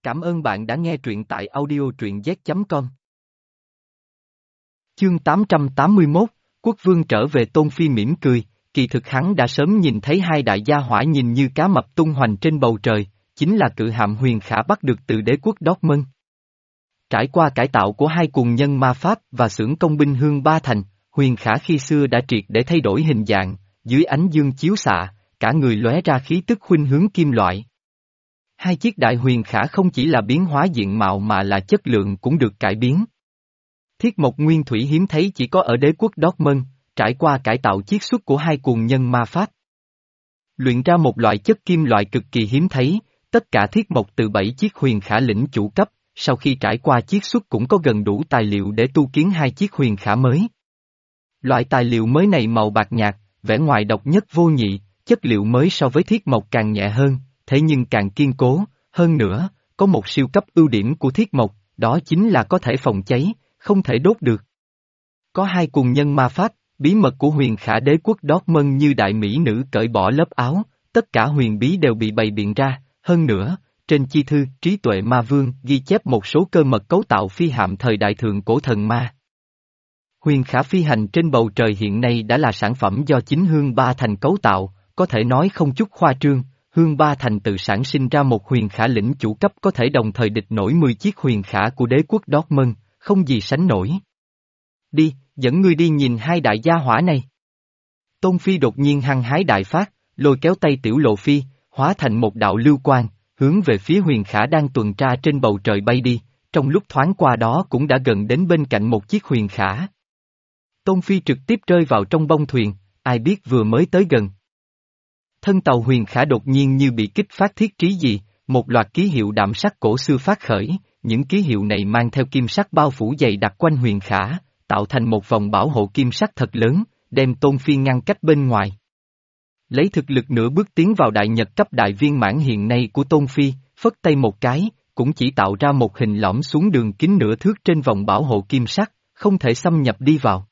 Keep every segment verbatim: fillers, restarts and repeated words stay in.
Cảm ơn bạn đã nghe truyện tại audio truyện z chấm com. Chương tám trăm tám mươi mốt, Quốc vương trở về. Tôn Phi mỉm cười, kỳ thực hắn đã sớm nhìn thấy hai đại gia hỏa nhìn như cá mập tung hoành trên bầu trời, chính là cự hạm Huyền Khả bắt được từ đế quốc Dortmund. Trải qua cải tạo của hai cuồng nhân ma pháp và xưởng công binh Hương Ba Thành, Huyền Khả khi xưa đã triệt để thay đổi hình dạng, dưới ánh dương chiếu xạ, cả người lóe ra khí tức khuynh hướng kim loại. Hai chiếc đại Huyền Khả không chỉ là biến hóa diện mạo mà là chất lượng cũng được cải biến. Thiết mộc nguyên thủy hiếm thấy chỉ có ở đế quốc Dortmund, trải qua cải tạo chiết xuất của hai cuồng nhân ma pháp. Luyện ra một loại chất kim loại cực kỳ hiếm thấy, tất cả thiết mộc từ bảy chiếc Huyền Khả lĩnh chủ cấp, sau khi trải qua chiết xuất cũng có gần đủ tài liệu để tu kiến hai chiếc Huyền Khả mới. Loại tài liệu mới này màu bạc nhạt, vẻ ngoài độc nhất vô nhị, chất liệu mới so với thiết mộc càng nhẹ hơn, thế nhưng càng kiên cố, hơn nữa, có một siêu cấp ưu điểm của thiết mộc, đó chính là có thể phòng cháy, không thể đốt được. Có hai cuồng nhân ma pháp, bí mật của Huyền Khả đế quốc Dortmund như đại mỹ nữ cởi bỏ lớp áo, tất cả huyền bí đều bị bày biện ra, hơn nữa, trên chi thư trí tuệ ma vương ghi chép một số cơ mật cấu tạo phi hạm thời đại thượng cổ thần ma. Huyền Khả phi hành trên bầu trời hiện nay đã là sản phẩm do chính Hương Ba Thành cấu tạo, có thể nói không chút khoa trương. Hương Ba Thành tự sản sinh ra một Huyền Khả lĩnh chủ cấp có thể đồng thời địch nổi mười chiếc Huyền Khả của đế quốc Dortmund, không gì sánh nổi. Đi, dẫn ngươi đi nhìn hai đại gia hỏa này. Tôn Phi đột nhiên hăng hái đại phát, lôi kéo tay Tiểu Lộ Phi, hóa thành một đạo lưu quang, hướng về phía Huyền Khả đang tuần tra trên bầu trời bay đi, trong lúc thoáng qua đó cũng đã gần đến bên cạnh một chiếc Huyền Khả. Tôn Phi trực tiếp rơi vào trong bông thuyền, ai biết vừa mới tới gần. Thân tàu Huyền Khả đột nhiên như bị kích phát thiết trí gì, một loạt ký hiệu đạm sắc cổ xưa phát khởi, những ký hiệu này mang theo kim sắc bao phủ dày đặc quanh Huyền Khả, tạo thành một vòng bảo hộ kim sắc thật lớn, đem Tôn Phi ngăn cách bên ngoài. Lấy thực lực nửa bước tiến vào đại nhật cấp đại viên mãn hiện nay của Tôn Phi, phất tay một cái, cũng chỉ tạo ra một hình lõm xuống đường kính nửa thước trên vòng bảo hộ kim sắc, không thể xâm nhập đi vào.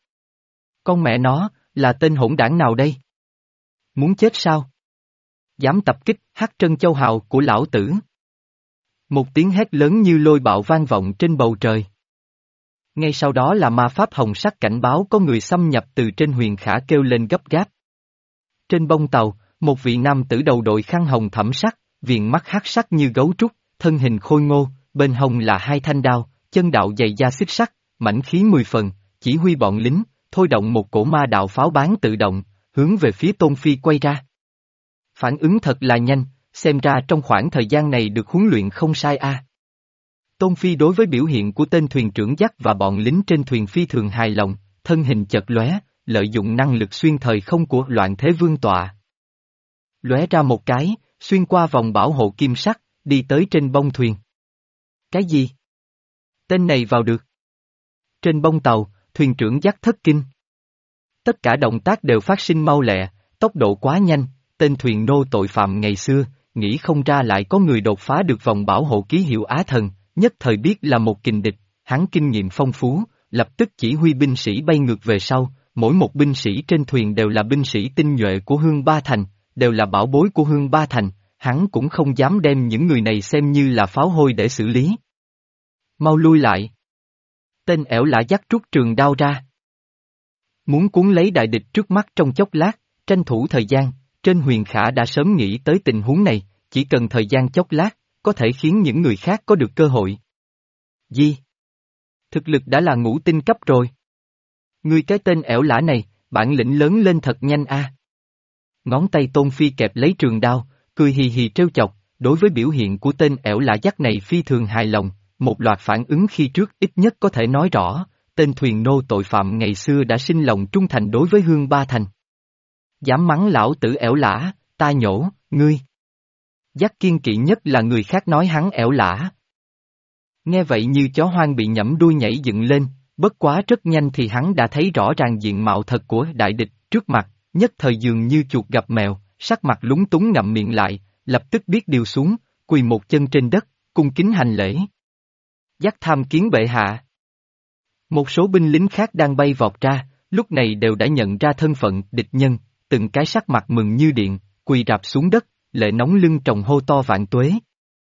Con mẹ nó, là tên hỗn đảng nào đây? Muốn chết sao? Dám tập kích Hắc Trân Châu Hào của lão tử. Một tiếng hét lớn như lôi bạo vang vọng trên bầu trời. Ngay sau đó là ma pháp hồng sắc cảnh báo có người xâm nhập từ trên Huyền Khả kêu lên gấp gáp. Trên bông tàu, một vị nam tử đầu đội khăn hồng thẫm sắc, viền mắt hắc sắc như gấu trúc, thân hình khôi ngô, bên hông là hai thanh đao, chân đạo dày da xích sắt, mãnh khí mười phần, chỉ huy bọn lính, thôi động một cổ ma đạo pháo bán tự động, hướng về phía Tôn Phi quay ra. Phản ứng thật là nhanh, xem ra trong khoảng thời gian này được huấn luyện không sai a. À. Tôn Phi đối với biểu hiện của tên thuyền trưởng dắt và bọn lính trên thuyền phi thường hài lòng, thân hình chợt lóe, lợi dụng năng lực xuyên thời không của Loạn Thế Vương tọa. Lóe ra một cái, xuyên qua vòng bảo hộ kim sắc, đi tới trên bông thuyền. Cái gì? Tên này vào được. Trên bông tàu, thuyền trưởng dắt thất kinh. Tất cả động tác đều phát sinh mau lẹ, tốc độ quá nhanh, tên thuyền nô tội phạm ngày xưa, nghĩ không ra lại có người đột phá được vòng bảo hộ ký hiệu Á Thần, nhất thời biết là một kình địch, hắn kinh nghiệm phong phú, lập tức chỉ huy binh sĩ bay ngược về sau, mỗi một binh sĩ trên thuyền đều là binh sĩ tinh nhuệ của Hương Ba Thành, đều là bảo bối của Hương Ba Thành, hắn cũng không dám đem những người này xem như là pháo hôi để xử lý. Mau lui lại. Tên ẻo lả dắt rút trường đao ra. Muốn cuốn lấy đại địch trước mắt trong chốc lát, tranh thủ thời gian, trên Huyền Khả đã sớm nghĩ tới tình huống này, chỉ cần thời gian chốc lát, có thể khiến những người khác có được cơ hội. Gì? Thực lực đã là ngũ tinh cấp rồi. Ngươi cái tên ẻo lả này, bản lĩnh lớn lên thật nhanh a. À. Ngón tay Tôn Phi kẹp lấy trường đao, cười hì hì trêu chọc, đối với biểu hiện của tên ẻo lả dắt này phi thường hài lòng, một loạt phản ứng khi trước ít nhất có thể nói rõ, tên thuyền nô tội phạm ngày xưa đã sinh lòng trung thành đối với Hương Ba Thành. Dám mắng lão tử ẻo lả, ta nhổ, ngươi. Dắt kiên kỵ nhất là người khác nói hắn ẻo lả. Nghe vậy như chó hoang bị nhẫm đuôi nhảy dựng lên, bất quá rất nhanh thì hắn đã thấy rõ ràng diện mạo thật của đại địch trước mặt, nhất thời dường như chuột gặp mèo, sắc mặt lúng túng ngậm miệng lại, lập tức biết điều xuống, quỳ một chân trên đất, cung kính hành lễ. Dắt tham kiến bệ hạ. Một số binh lính khác đang bay vọt ra, lúc này đều đã nhận ra thân phận địch nhân, từng cái sắc mặt mừng như điện, quỳ rạp xuống đất, lệ nóng lưng tròng hô to vạn tuế.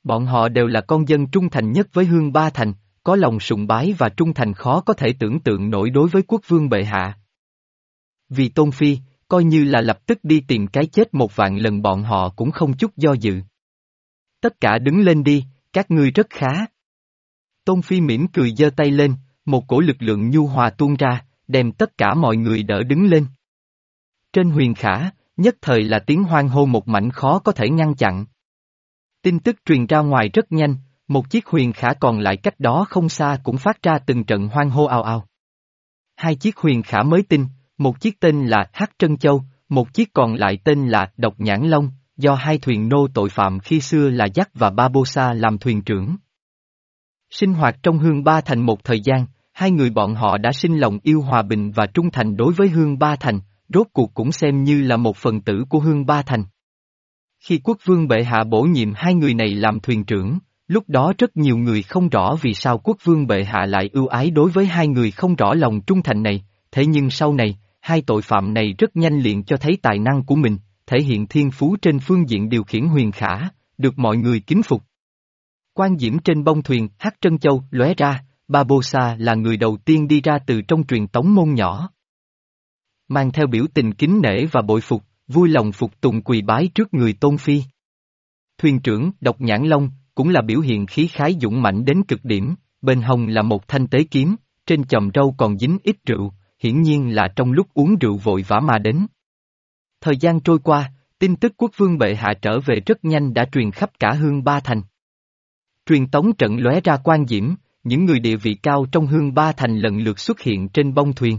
Bọn họ đều là con dân trung thành nhất với Hương Ba Thành, có lòng sùng bái và trung thành khó có thể tưởng tượng nổi đối với quốc vương bệ hạ. Vì Tôn Phi, coi như là lập tức đi tìm cái chết một vạn lần bọn họ cũng không chút do dự. Tất cả đứng lên đi, các ngươi rất khá. Tôn Phi mỉm cười giơ tay lên, một cổ lực lượng nhu hòa tuôn ra, đem tất cả mọi người đỡ đứng lên. Trên huyền khả, nhất thời là tiếng hoan hô một mảnh khó có thể ngăn chặn. Tin tức truyền ra ngoài rất nhanh, một chiếc huyền khả còn lại cách đó không xa cũng phát ra từng trận hoan hô ào ào. Hai chiếc huyền khả mới tinh, một chiếc tên là Hắc Trân Châu, một chiếc còn lại tên là Độc Nhãn Long, do hai thuyền nô tội phạm khi xưa là Dắt và Barbossa làm thuyền trưởng. Sinh hoạt trong Hương Ba Thành một thời gian, hai người bọn họ đã sinh lòng yêu hòa bình và trung thành đối với Hương Ba Thành, rốt cuộc cũng xem như là một phần tử của Hương Ba Thành. Khi quốc vương bệ hạ bổ nhiệm hai người này làm thuyền trưởng, lúc đó rất nhiều người không rõ vì sao quốc vương bệ hạ lại ưu ái đối với hai người không rõ lòng trung thành này, thế nhưng sau này, hai tội phạm này rất nhanh liền cho thấy tài năng của mình, thể hiện thiên phú trên phương diện điều khiển huyền khả, được mọi người kính phục. Quan diễm trên bông thuyền, Hắc Trân Châu lóe ra, Barbossa là người đầu tiên đi ra từ trong truyền tống môn nhỏ. Mang theo biểu tình kính nể và bội phục, vui lòng phục tùng quỳ bái trước người Tôn Phi. Thuyền trưởng, Độc Nhãn Long, cũng là biểu hiện khí khái dũng mãnh đến cực điểm, bên hông là một thanh tế kiếm, trên chòm râu còn dính ít rượu, hiển nhiên là trong lúc uống rượu vội vã mà đến. Thời gian trôi qua, tin tức quốc vương bệ hạ trở về rất nhanh đã truyền khắp cả Hương Ba Thành. Truyền tống trận lóe ra quan diễm, những người địa vị cao trong Hương Ba Thành lần lượt xuất hiện trên bông thuyền.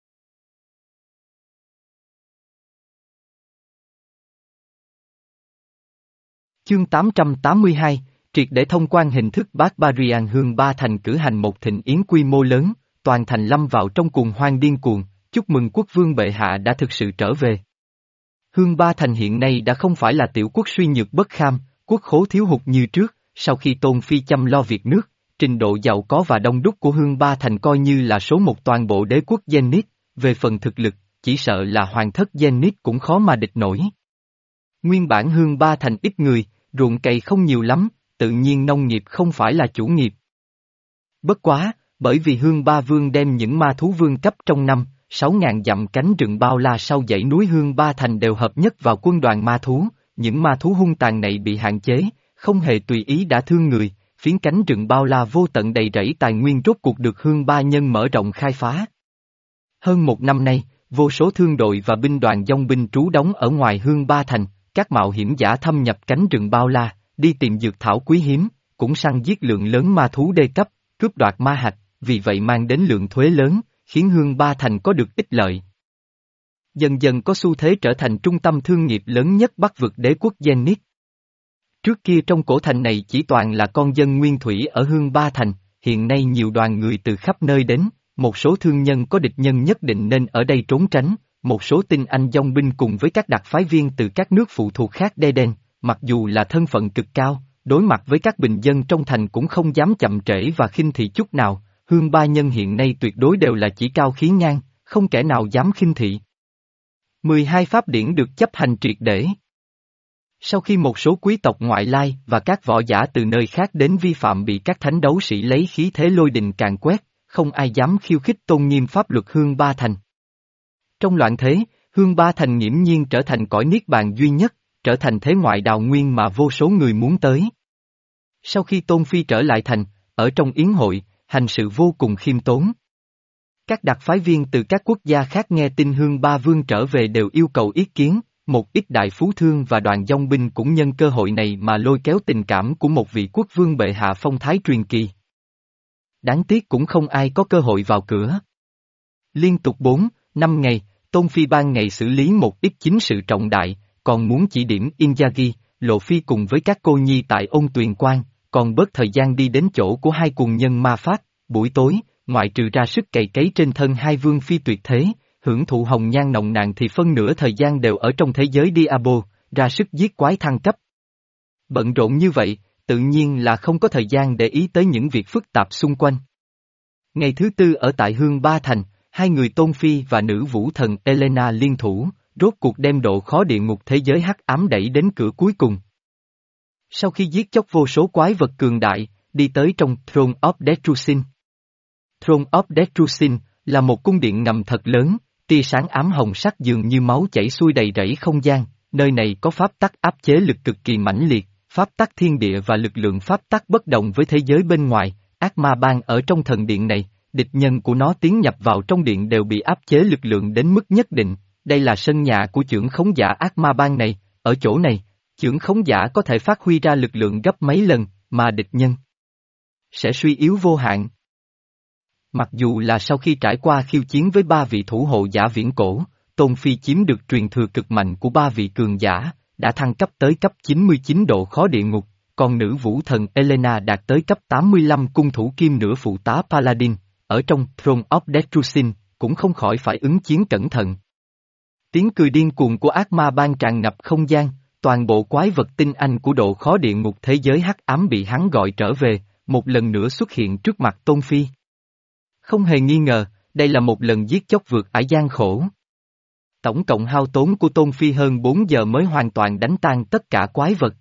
Chương tám trăm tám mươi hai, triệt để thông quan hình thức Barbarian. Hương Ba Thành cử hành một thịnh yến quy mô lớn, toàn thành lâm vào trong cuồng hoan điên cuồng, chúc mừng quốc vương bệ hạ đã thực sự trở về. Hương Ba Thành hiện nay đã không phải là tiểu quốc suy nhược bất kham, quốc khố thiếu hụt như trước, sau khi Tôn Phi chăm lo việc nước, trình độ giàu có và đông đúc của Hương Ba Thành coi như là số một toàn bộ đế quốc Zenith, về phần thực lực, chỉ sợ là hoàng thất Zenith cũng khó mà địch nổi. Nguyên bản Hương Ba Thành ít người, ruộng cày không nhiều lắm, tự nhiên nông nghiệp không phải là chủ nghiệp. Bất quá, bởi vì Hương Ba Vương đem những ma thú vương cấp trong năm, sáu ngàn dặm cánh rừng bao la sau dãy núi Hương Ba Thành đều hợp nhất vào quân đoàn ma thú, những ma thú hung tàn này bị hạn chế, không hề tùy ý đã thương người, phiến cánh rừng bao la vô tận đầy rẫy tài nguyên rốt cuộc được Hương Ba Nhân mở rộng khai phá. Hơn một năm nay, vô số thương đội và binh đoàn dòng binh trú đóng ở ngoài Hương Ba Thành, các mạo hiểm giả thâm nhập cánh rừng bao la, đi tìm dược thảo quý hiếm, cũng săn giết lượng lớn ma thú đê cấp, cướp đoạt ma hạch, vì vậy mang đến lượng thuế lớn, khiến Hương Ba Thành có được ích lợi. Dần dần có xu thế trở thành trung tâm thương nghiệp lớn nhất Bắc vực đế quốc Zenith. Trước kia trong cổ thành này chỉ toàn là con dân nguyên thủy ở Hương Ba Thành, hiện nay nhiều đoàn người từ khắp nơi đến, một số thương nhân có địch nhân nhất định nên ở đây trốn tránh, một số tinh anh dòng binh cùng với các đặc phái viên từ các nước phụ thuộc khác đê đen, mặc dù là thân phận cực cao, đối mặt với các bình dân trong thành cũng không dám chậm trễ và khinh thị chút nào, Hương Ba Nhân hiện nay tuyệt đối đều là chỉ cao khí ngang, không kẻ nào dám khinh thị. mười hai pháp điển được chấp hành triệt để. Sau khi một số quý tộc ngoại lai và các võ giả từ nơi khác đến vi phạm bị các thánh đấu sĩ lấy khí thế lôi đình càn quét, không ai dám khiêu khích tôn nghiêm pháp luật Hương Ba Thành. Trong loạn thế, Hương Ba Thành nghiễm nhiên trở thành cõi niết bàn duy nhất, trở thành thế ngoại đào nguyên mà vô số người muốn tới. Sau khi Tôn Phi trở lại thành, ở trong yến hội, hành sự vô cùng khiêm tốn. Các đặc phái viên từ các quốc gia khác nghe tin Hương Ba Vương trở về đều yêu cầu ý kiến, một ít đại phú thương và đoàn dòng binh cũng nhân cơ hội này mà lôi kéo tình cảm của một vị quốc vương bệ hạ phong thái truyền kỳ. Đáng tiếc cũng không ai có cơ hội vào cửa. Liên tục bốn, năm ngày, Tôn Phi ban ngày xử lý một ít chính sự trọng đại, còn muốn chỉ điểm Inzaghi, Lộ Phi cùng với các cô nhi tại Ôn Tuyền Quan, còn bớt thời gian đi đến chỗ của hai cuồng nhân ma pháp, buổi tối, ngoại trừ ra sức cày cấy trên thân hai vương phi tuyệt thế, hưởng thụ hồng nhan nồng nàn thì phân nửa thời gian đều ở trong thế giới Diablo, ra sức giết quái thăng cấp. Bận rộn như vậy, tự nhiên là không có thời gian để ý tới những việc phức tạp xung quanh. Ngày thứ tư ở tại Hương Ba Thành, hai người Tôn Phi và nữ vũ thần Elena liên thủ, rốt cuộc đem độ khó địa ngục thế giới hắc ám đẩy đến cửa cuối cùng. Sau khi giết chóc vô số quái vật cường đại, đi tới trong Throne of Destruction. Throne of Destruction là một cung điện ngầm thật lớn, tia sáng ám hồng sắc dường như máu chảy xuôi đầy rẫy không gian, nơi này có pháp tắc áp chế lực cực kỳ mãnh liệt, pháp tắc thiên địa và lực lượng pháp tắc bất đồng với thế giới bên ngoài, ác ma bang ở trong thần điện này, địch nhân của nó tiến nhập vào trong điện đều bị áp chế lực lượng đến mức nhất định, đây là sân nhà của chưởng khống giả ác ma bang này, ở chỗ này, chưởng khống giả có thể phát huy ra lực lượng gấp mấy lần, mà địch nhân sẽ suy yếu vô hạn. Mặc dù là sau khi trải qua khiêu chiến với ba vị thủ hộ giả viễn cổ, Tôn Phi chiếm được truyền thừa cực mạnh của ba vị cường giả, đã thăng cấp tới cấp chín mươi chín độ khó địa ngục, còn nữ vũ thần Elena đạt tới cấp tám mươi lăm cung thủ kim nửa phụ tá Paladin, ở trong Throne of Destruction, cũng không khỏi phải ứng chiến cẩn thận. Tiếng cười điên cuồng của ác ma bang tràn ngập không gian, toàn bộ quái vật tinh anh của độ khó địa ngục thế giới hắc ám bị hắn gọi trở về, một lần nữa xuất hiện trước mặt Tôn Phi. Không hề nghi ngờ, đây là một lần giết chóc vượt ải gian khổ. Tổng cộng hao tốn của Tôn Phi hơn bốn giờ mới hoàn toàn đánh tan tất cả quái vật.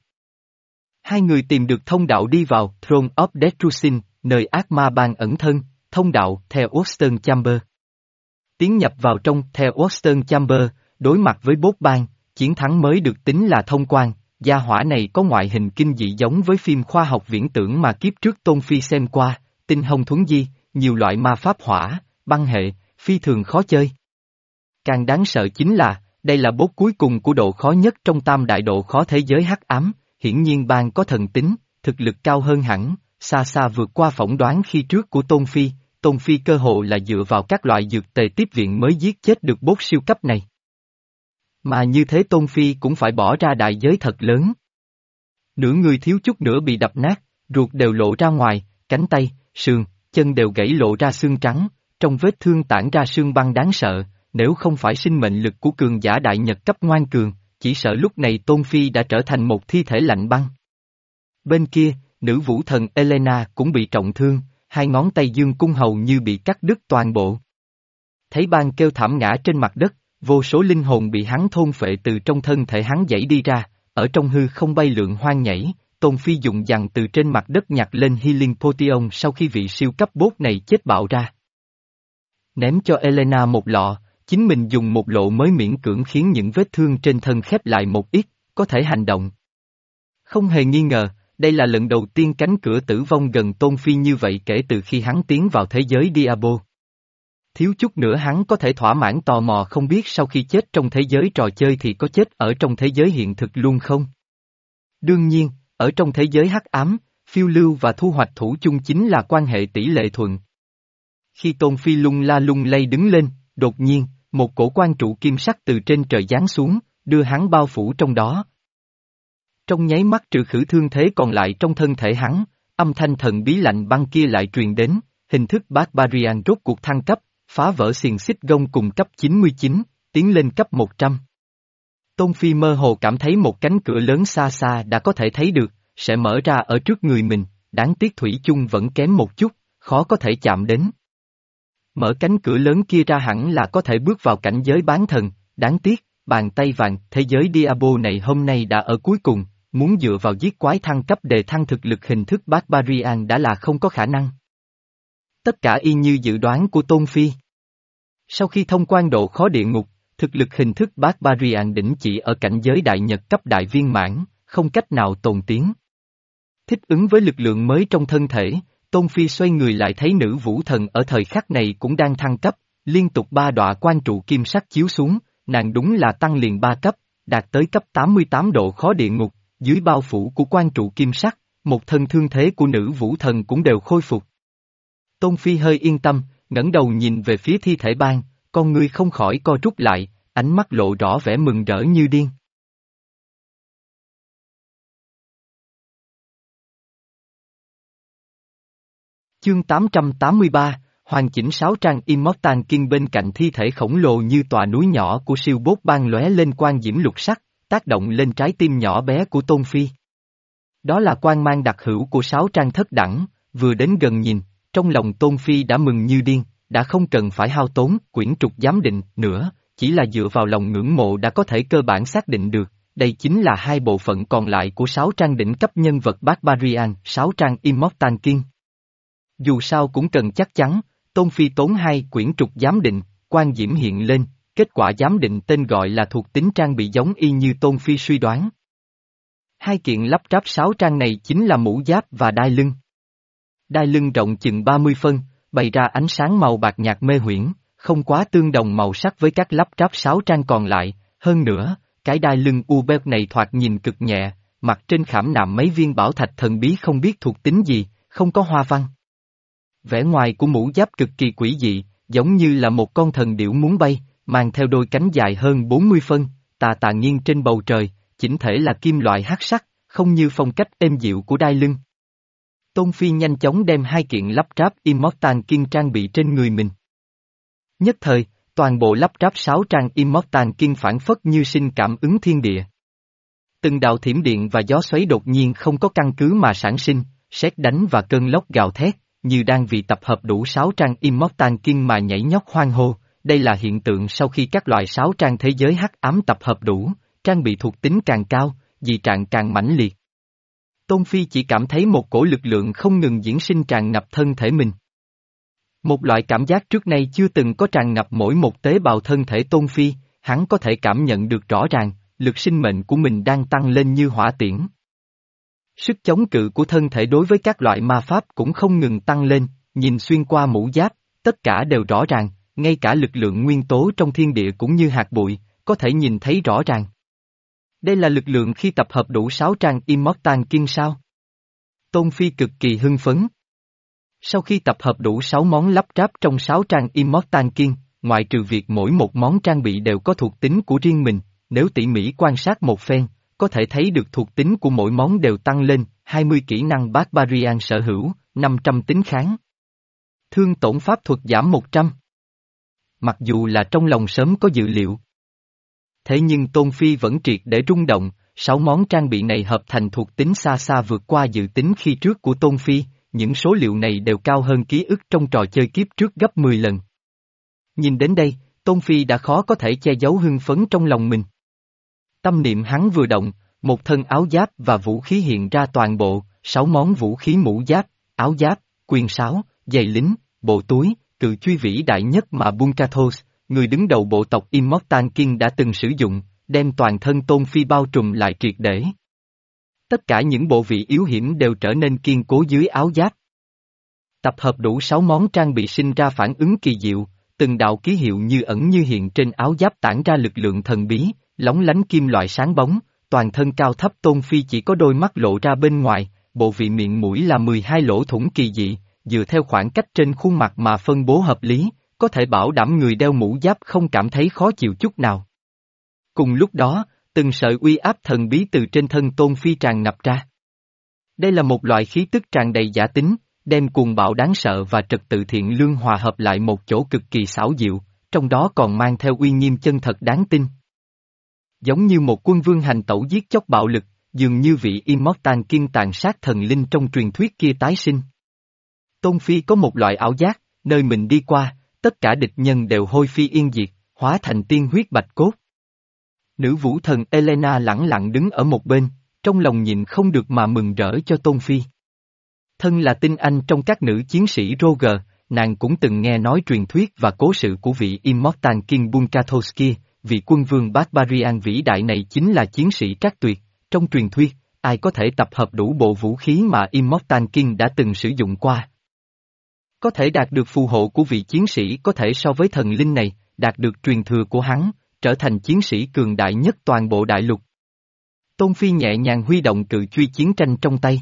Hai người tìm được thông đạo đi vào Throne of Destruction, nơi ác ma bang ẩn thân, thông đạo theo Western Chamber. Tiến nhập vào trong theo Western Chamber, đối mặt với bốt bang, chiến thắng mới được tính là thông quan, gia hỏa này có ngoại hình kinh dị giống với phim khoa học viễn tưởng mà kiếp trước Tôn Phi xem qua, tinh hồng thuấn di, nhiều loại ma pháp hỏa, băng hệ, phi thường khó chơi. Càng đáng sợ chính là, đây là boss cuối cùng của độ khó nhất trong tam đại độ khó thế giới hắc ám, hiển nhiên bang có thần tính, thực lực cao hơn hẳn, xa xa vượt qua phỏng đoán khi trước của Tôn Phi, Tôn Phi cơ hội là dựa vào các loại dược tề tiếp viện mới giết chết được boss siêu cấp này. Mà như thế Tôn Phi cũng phải bỏ ra đại giới thật lớn. Nửa người thiếu chút nữa bị đập nát, ruột đều lộ ra ngoài, cánh tay, sườn, chân đều gãy lộ ra xương trắng, trong vết thương tản ra sương băng đáng sợ, nếu không phải sinh mệnh lực của cường giả đại nhật cấp ngoan cường, chỉ sợ lúc này Tôn Phi đã trở thành một thi thể lạnh băng. Bên kia, nữ vũ thần Elena cũng bị trọng thương, hai ngón tay dương cung hầu như bị cắt đứt toàn bộ. Thấy bang kêu thảm ngã trên mặt đất, vô số linh hồn bị hắn thôn phệ từ trong thân thể hắn dãy đi ra, ở trong hư không bay lượn hoang nhảy, Tôn Phi dùng dằn từ trên mặt đất nhặt lên Healing Potion sau khi vị siêu cấp bốt này chết bạo ra. Ném cho Elena một lọ, chính mình dùng một lộ mới miễn cưỡng khiến những vết thương trên thân khép lại một ít, có thể hành động. Không hề nghi ngờ, đây là lần đầu tiên cánh cửa tử vong gần Tôn Phi như vậy kể từ khi hắn tiến vào thế giới Diablo. Thiếu chút nữa hắn có thể thỏa mãn tò mò không biết sau khi chết trong thế giới trò chơi thì có chết ở trong thế giới hiện thực luôn không? Đương nhiên, ở trong thế giới hắc ám, phiêu lưu và thu hoạch thủ chung chính là quan hệ tỷ lệ thuận. Khi Tôn Phi lung la lung lay đứng lên, đột nhiên, một cổ quan trụ kim sắc từ trên trời giáng xuống, đưa hắn bao phủ trong đó. Trong nháy mắt trừ khử thương thế còn lại trong thân thể hắn, âm thanh thần bí lạnh băng kia lại truyền đến, hình thức Barbarian rốt cuộc thăng cấp, phá vỡ xiềng xích gông cùng cấp chín mươi chín, tiến lên cấp một trăm. Tôn Phi mơ hồ cảm thấy một cánh cửa lớn xa xa đã có thể thấy được, sẽ mở ra ở trước người mình, đáng tiếc thủy chung vẫn kém một chút, khó có thể chạm đến. Mở cánh cửa lớn kia ra hẳn là có thể bước vào cảnh giới bán thần, đáng tiếc, bàn tay vàng, thế giới Diablo này hôm nay đã ở cuối cùng, muốn dựa vào giết quái thăng cấp đề thăng thực lực hình thức Barbarian đã là không có khả năng. Tất cả y như dự đoán của Tôn Phi. Sau khi thông quan độ khó địa ngục, thực lực hình thức Barbarian đỉnh chỉ ở cảnh giới đại nhật cấp đại viên mãn, không cách nào tồn tiến. Thích ứng với lực lượng mới trong thân thể, Tôn Phi xoay người lại thấy nữ vũ thần ở thời khắc này cũng đang thăng cấp, liên tục ba đọa quan trụ kim sắc chiếu xuống, nàng đúng là tăng liền ba cấp, đạt tới cấp tám mươi tám độ khó địa ngục, dưới bao phủ của quan trụ kim sắc, một thân thương thế của nữ vũ thần cũng đều khôi phục. Tôn Phi hơi yên tâm, ngẩng đầu nhìn về phía thi thể bang, con ngươi không khỏi co rút lại, ánh mắt lộ rõ vẻ mừng rỡ như điên. Chương tám trăm tám mươi ba, hoàn chỉnh sáu trang Immortal King bên cạnh thi thể khổng lồ như tòa núi nhỏ của siêu bốt bang lóe lên quang diễm lục sắc, tác động lên trái tim nhỏ bé của Tôn Phi. Đó là quang mang đặc hữu của sáu trang thất đẳng, vừa đến gần nhìn, trong lòng Tôn Phi đã mừng như điên, đã không cần phải hao tốn quyển trục giám định nữa, chỉ là dựa vào lòng ngưỡng mộ đã có thể cơ bản xác định được, đây chính là hai bộ phận còn lại của sáu trang đỉnh cấp nhân vật Barbarian, sáu trang Immortal King. Dù sao cũng cần chắc chắn, Tôn Phi tốn hai quyển trục giám định, quan diễm hiện lên, kết quả giám định tên gọi là thuộc tính trang bị giống y như Tôn Phi suy đoán. Hai kiện lắp ráp sáu trang này chính là mũ giáp và đai lưng. Đai lưng rộng chừng ba mươi phân, bày ra ánh sáng màu bạc nhạt mê huyễn, không quá tương đồng màu sắc với các lắp ráp sáu trang còn lại, hơn nữa, cái đai lưng u bê này thoạt nhìn cực nhẹ, mặt trên khảm nạm mấy viên bảo thạch thần bí không biết thuộc tính gì, không có hoa văn. Vẻ ngoài của mũ giáp cực kỳ quỷ dị, giống như là một con thần điểu muốn bay, mang theo đôi cánh dài hơn bốn mươi phân, tà tà nghiêng trên bầu trời, chỉnh thể là kim loại hắc sắc, không như phong cách êm dịu của đai lưng. Tôn Phi nhanh chóng đem hai kiện lắp ráp Immortal King trang bị trên người mình. Nhất thời, toàn bộ lắp ráp sáu trang Immortal King phản phất như sinh cảm ứng thiên địa. Từng đạo thiểm điện và gió xoáy đột nhiên không có căn cứ mà sản sinh, sét đánh và cơn lốc gào thét, như đang vì tập hợp đủ sáu trang Immortal King mà nhảy nhót hoang hô. Đây là hiện tượng sau khi các loại sáu trang thế giới hắc ám tập hợp đủ, trang bị thuộc tính càng cao, dị trạng càng mãnh liệt. Tôn Phi chỉ cảm thấy một cổ lực lượng không ngừng diễn sinh tràn ngập thân thể mình. Một loại cảm giác trước nay chưa từng có tràn ngập mỗi một tế bào thân thể Tôn Phi, hắn có thể cảm nhận được rõ ràng, lực sinh mệnh của mình đang tăng lên như hỏa tiễn. Sức chống cự của thân thể đối với các loại ma pháp cũng không ngừng tăng lên, nhìn xuyên qua mũ giáp, tất cả đều rõ ràng, ngay cả lực lượng nguyên tố trong thiên địa cũng như hạt bụi, có thể nhìn thấy rõ ràng. Đây là lực lượng khi tập hợp đủ sáu trang Immortal King sao? Tôn Phi cực kỳ hưng phấn. Sau khi tập hợp đủ sáu món lắp ráp trong sáu trang Immortal King, ngoại trừ việc mỗi một món trang bị đều có thuộc tính của riêng mình, nếu tỉ mỉ quan sát một phen, có thể thấy được thuộc tính của mỗi món đều tăng lên, hai mươi kỹ năng Barbarian sở hữu, năm trăm tính kháng. Thương tổn pháp thuật giảm một trăm. Mặc dù là trong lòng sớm có dự liệu. Thế nhưng Tôn Phi vẫn triệt để rung động, sáu món trang bị này hợp thành thuộc tính xa xa vượt qua dự tính khi trước của Tôn Phi, những số liệu này đều cao hơn ký ức trong trò chơi kiếp trước gấp mười lần. Nhìn đến đây, Tôn Phi đã khó có thể che giấu hưng phấn trong lòng mình. Tâm niệm hắn vừa động, một thân áo giáp và vũ khí hiện ra toàn bộ, sáu món vũ khí mũ giáp, áo giáp, quyền sáo, giày lính, bộ túi, cự truy vĩ đại nhất mà Bunkathos, người đứng đầu bộ tộc Immortal King đã từng sử dụng, đem toàn thân Tôn Phi bao trùm lại triệt để. Tất cả những bộ vị yếu hiểm đều trở nên kiên cố dưới áo giáp. Tập hợp đủ sáu món trang bị sinh ra phản ứng kỳ diệu, từng đạo ký hiệu như ẩn như hiện trên áo giáp tản ra lực lượng thần bí, lóng lánh kim loại sáng bóng, toàn thân cao thấp Tôn Phi chỉ có đôi mắt lộ ra bên ngoài, bộ vị miệng mũi là mười hai lỗ thủng kỳ dị, dựa theo khoảng cách trên khuôn mặt mà phân bố hợp lý, có thể bảo đảm người đeo mũ giáp không cảm thấy khó chịu chút nào. Cùng lúc đó, từng sợi uy áp thần bí từ trên thân Tôn Phi tràn ngập ra. Đây là một loại khí tức tràn đầy giả tính, đem cuồng bạo đáng sợ và trật tự thiện lương hòa hợp lại một chỗ cực kỳ xảo diệu, trong đó còn mang theo uy nghiêm chân thật đáng tin. Giống như một quân vương hành tẩu giết chóc bạo lực, dường như vị Immortal King tàn sát thần linh trong truyền thuyết kia tái sinh. Tôn Phi có một loại ảo giác, nơi mình đi qua, tất cả địch nhân đều hôi phi yên diệt, hóa thành tiên huyết bạch cốt. Nữ vũ thần Elena lẳng lặng đứng ở một bên, trong lòng nhìn không được mà mừng rỡ cho Tôn Phi. Thân là tinh anh trong các nữ chiến sĩ Roger, nàng cũng từng nghe nói truyền thuyết và cố sự của vị Immortal King Bunkathos kia, vị quân vương Barbarian vĩ đại này chính là chiến sĩ trác tuyệt, trong truyền thuyết, ai có thể tập hợp đủ bộ vũ khí mà Immortal King đã từng sử dụng qua. Có thể đạt được phù hộ của vị chiến sĩ có thể so với thần linh này, đạt được truyền thừa của hắn, trở thành chiến sĩ cường đại nhất toàn bộ đại lục. Tôn Phi nhẹ nhàng huy động cự truy chiến tranh trong tay.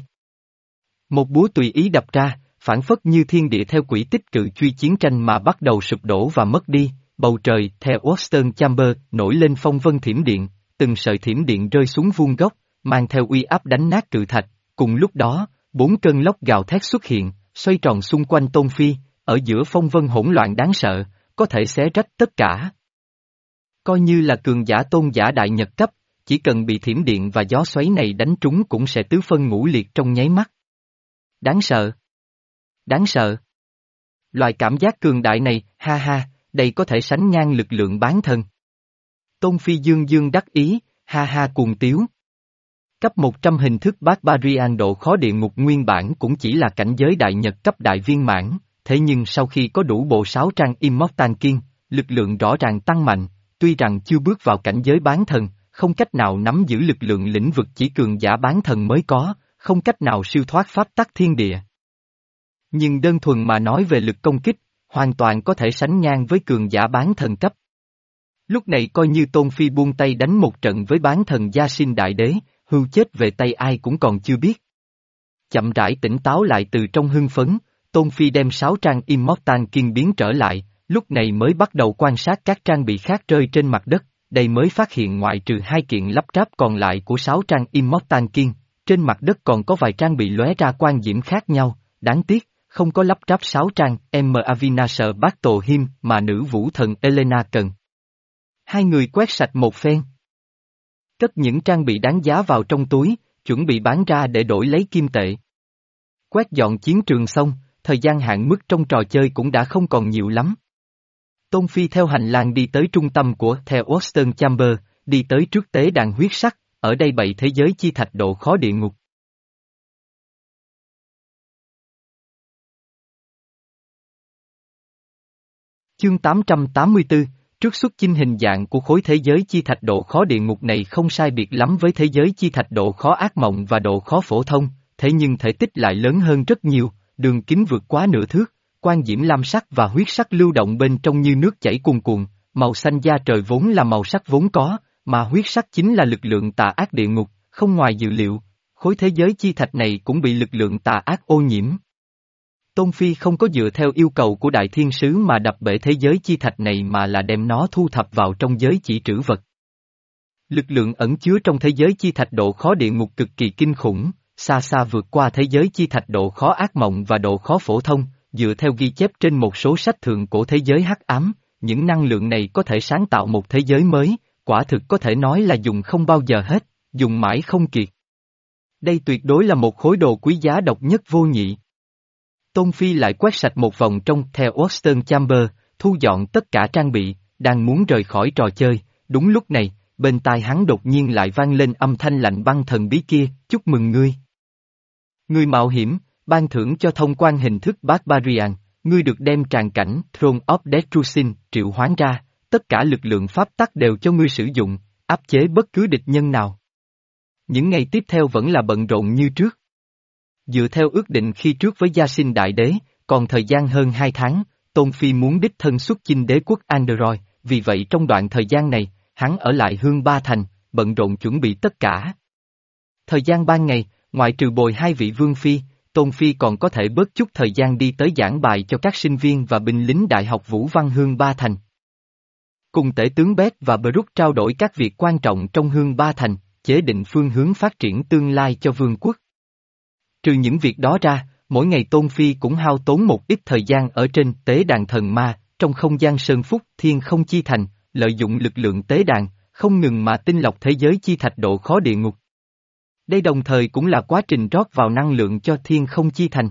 Một búa tùy ý đập ra, phản phất như thiên địa theo quỹ tích cự truy chiến tranh mà bắt đầu sụp đổ và mất đi, bầu trời theo Western Chamber nổi lên phong vân thiểm điện, từng sợi thiểm điện rơi xuống vuông góc, mang theo uy áp đánh nát cự thạch, cùng lúc đó, bốn cơn lốc gào thét xuất hiện, xoay tròn xung quanh Tôn Phi, ở giữa phong vân hỗn loạn đáng sợ, có thể xé rách tất cả. Coi như là cường giả tôn giả đại nhật cấp, chỉ cần bị thiểm điện và gió xoáy này đánh trúng cũng sẽ tứ phân ngũ liệt trong nháy mắt. Đáng sợ. Đáng sợ. Loại cảm giác cường đại này, ha ha, đây có thể sánh ngang lực lượng bán thân. Tôn Phi dương dương đắc ý, ha ha cuồng tiếu. Cấp một trăm hình thức Barbarian độ khó địa ngục nguyên bản cũng chỉ là cảnh giới đại nhật cấp đại viên mãn, thế nhưng sau khi có đủ bộ sáu trang Immortal King, lực lượng rõ ràng tăng mạnh, tuy rằng chưa bước vào cảnh giới bán thần, không cách nào nắm giữ lực lượng lĩnh vực chỉ cường giả bán thần mới có, không cách nào siêu thoát pháp tắc thiên địa. Nhưng đơn thuần mà nói về lực công kích, hoàn toàn có thể sánh ngang với cường giả bán thần cấp. Lúc này coi như Tôn Phi buông tay đánh một trận với bán thần Gia Sinh Đại Đế, hưu chết về tay ai cũng còn chưa biết. Chậm rãi tỉnh táo lại từ trong hưng phấn, Tôn Phi đem sáu trang Immortal King biến trở lại, lúc này mới bắt đầu quan sát các trang bị khác rơi trên mặt đất, đây mới phát hiện ngoại trừ hai kiện lắp ráp còn lại của sáu trang Immortal King, trên mặt đất còn có vài trang bị lóe ra quang diễm khác nhau, đáng tiếc, không có lắp ráp sáu trang M. Avinasar Battle Hymn mà nữ vũ thần Elena cần. Hai người quét sạch một phen. Cất những trang bị đáng giá vào trong túi, chuẩn bị bán ra để đổi lấy kim tệ. Quét dọn chiến trường xong, thời gian hạn mức trong trò chơi cũng đã không còn nhiều lắm. Tôn Phi theo hành lang đi tới trung tâm của The Western Chamber, đi tới trước tế đàn huyết sắc, ở đây bày thế giới chi thạch độ khó địa ngục. Chương tám trăm tám mươi tư, trước xuất chinh hình dạng của khối thế giới chi thạch độ khó địa ngục này không sai biệt lắm với thế giới chi thạch độ khó ác mộng và độ khó phổ thông, thế nhưng thể tích lại lớn hơn rất nhiều, đường kính vượt quá nửa thước, quang diễm lam sắc và huyết sắc lưu động bên trong như nước chảy cuồn cuộn, màu xanh da trời vốn là màu sắc vốn có, mà huyết sắc chính là lực lượng tà ác địa ngục, không ngoài dự liệu, khối thế giới chi thạch này cũng bị lực lượng tà ác ô nhiễm. Tôn Phi không có dựa theo yêu cầu của Đại Thiên Sứ mà đập bể thế giới chi thạch này mà là đem nó thu thập vào trong giới chỉ trữ vật. Lực lượng ẩn chứa trong thế giới chi thạch độ khó địa ngục cực kỳ kinh khủng, xa xa vượt qua thế giới chi thạch độ khó ác mộng và độ khó phổ thông, dựa theo ghi chép trên một số sách thượng cổ thế giới hắc ám, những năng lượng này có thể sáng tạo một thế giới mới, quả thực có thể nói là dùng không bao giờ hết, dùng mãi không kiệt. Đây tuyệt đối là một khối đồ quý giá độc nhất vô nhị. Tôn Phi lại quét sạch một vòng trong The Western Chamber, thu dọn tất cả trang bị, đang muốn rời khỏi trò chơi, đúng lúc này, bên tai hắn đột nhiên lại vang lên âm thanh lạnh băng thần bí kia, chúc mừng ngươi. Ngươi mạo hiểm, ban thưởng cho thông quan hình thức Barbarian, ngươi được đem tràn cảnh Throne of Destruction triệu hoán ra, tất cả lực lượng pháp tắc đều cho ngươi sử dụng, áp chế bất cứ địch nhân nào. Những ngày tiếp theo vẫn là bận rộn như trước. Dựa theo ước định khi trước với Gia Sinh Đại Đế, còn thời gian hơn hai tháng, Tôn Phi muốn đích thân xuất chinh đế quốc Android, vì vậy trong đoạn thời gian này, hắn ở lại Hương Ba Thành, bận rộn chuẩn bị tất cả. Thời gian ban ngày, ngoại trừ bồi hai vị vương phi, Tôn Phi còn có thể bớt chút thời gian đi tới giảng bài cho các sinh viên và binh lính Đại học Vũ Văn Hương Ba Thành. Cùng tể tướng Bét và Brook trao đổi các việc quan trọng trong Hương Ba Thành, chế định phương hướng phát triển tương lai cho vương quốc. Trừ những việc đó ra, mỗi ngày Tôn Phi cũng hao tốn một ít thời gian ở trên tế đàn thần ma, trong không gian sơn phúc thiên không chi thành, lợi dụng lực lượng tế đàn, không ngừng mà tinh lọc thế giới chi thạch độ khó địa ngục. Đây đồng thời cũng là quá trình rót vào năng lượng cho thiên không chi thành.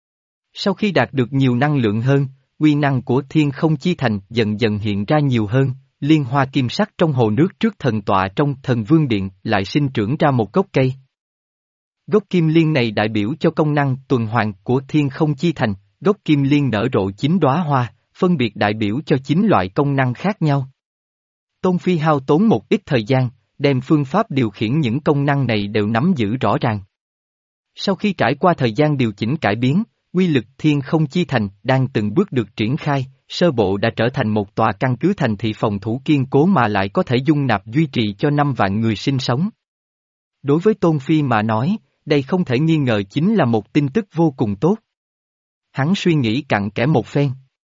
Sau khi đạt được nhiều năng lượng hơn, uy năng của thiên không chi thành dần dần hiện ra nhiều hơn, liên hoa kim sắc trong hồ nước trước thần tọa trong thần vương điện lại sinh trưởng ra một gốc cây. Gốc kim liên này đại biểu cho công năng tuần hoàn của thiên không chi thành, gốc kim liên nở rộ chín đóa hoa, phân biệt đại biểu cho chín loại công năng khác nhau. Tôn Phi hao tốn một ít thời gian, đem phương pháp điều khiển những công năng này đều nắm giữ rõ ràng. Sau khi trải qua thời gian điều chỉnh cải biến, quy lực thiên không chi thành đang từng bước được triển khai, sơ bộ đã trở thành một tòa căn cứ thành thị phòng thủ kiên cố mà lại có thể dung nạp duy trì cho năm vạn người sinh sống. Đối với Tôn Phi mà nói, đây không thể nghi ngờ chính là một tin tức vô cùng tốt. Hắn suy nghĩ cặn kẽ một phen.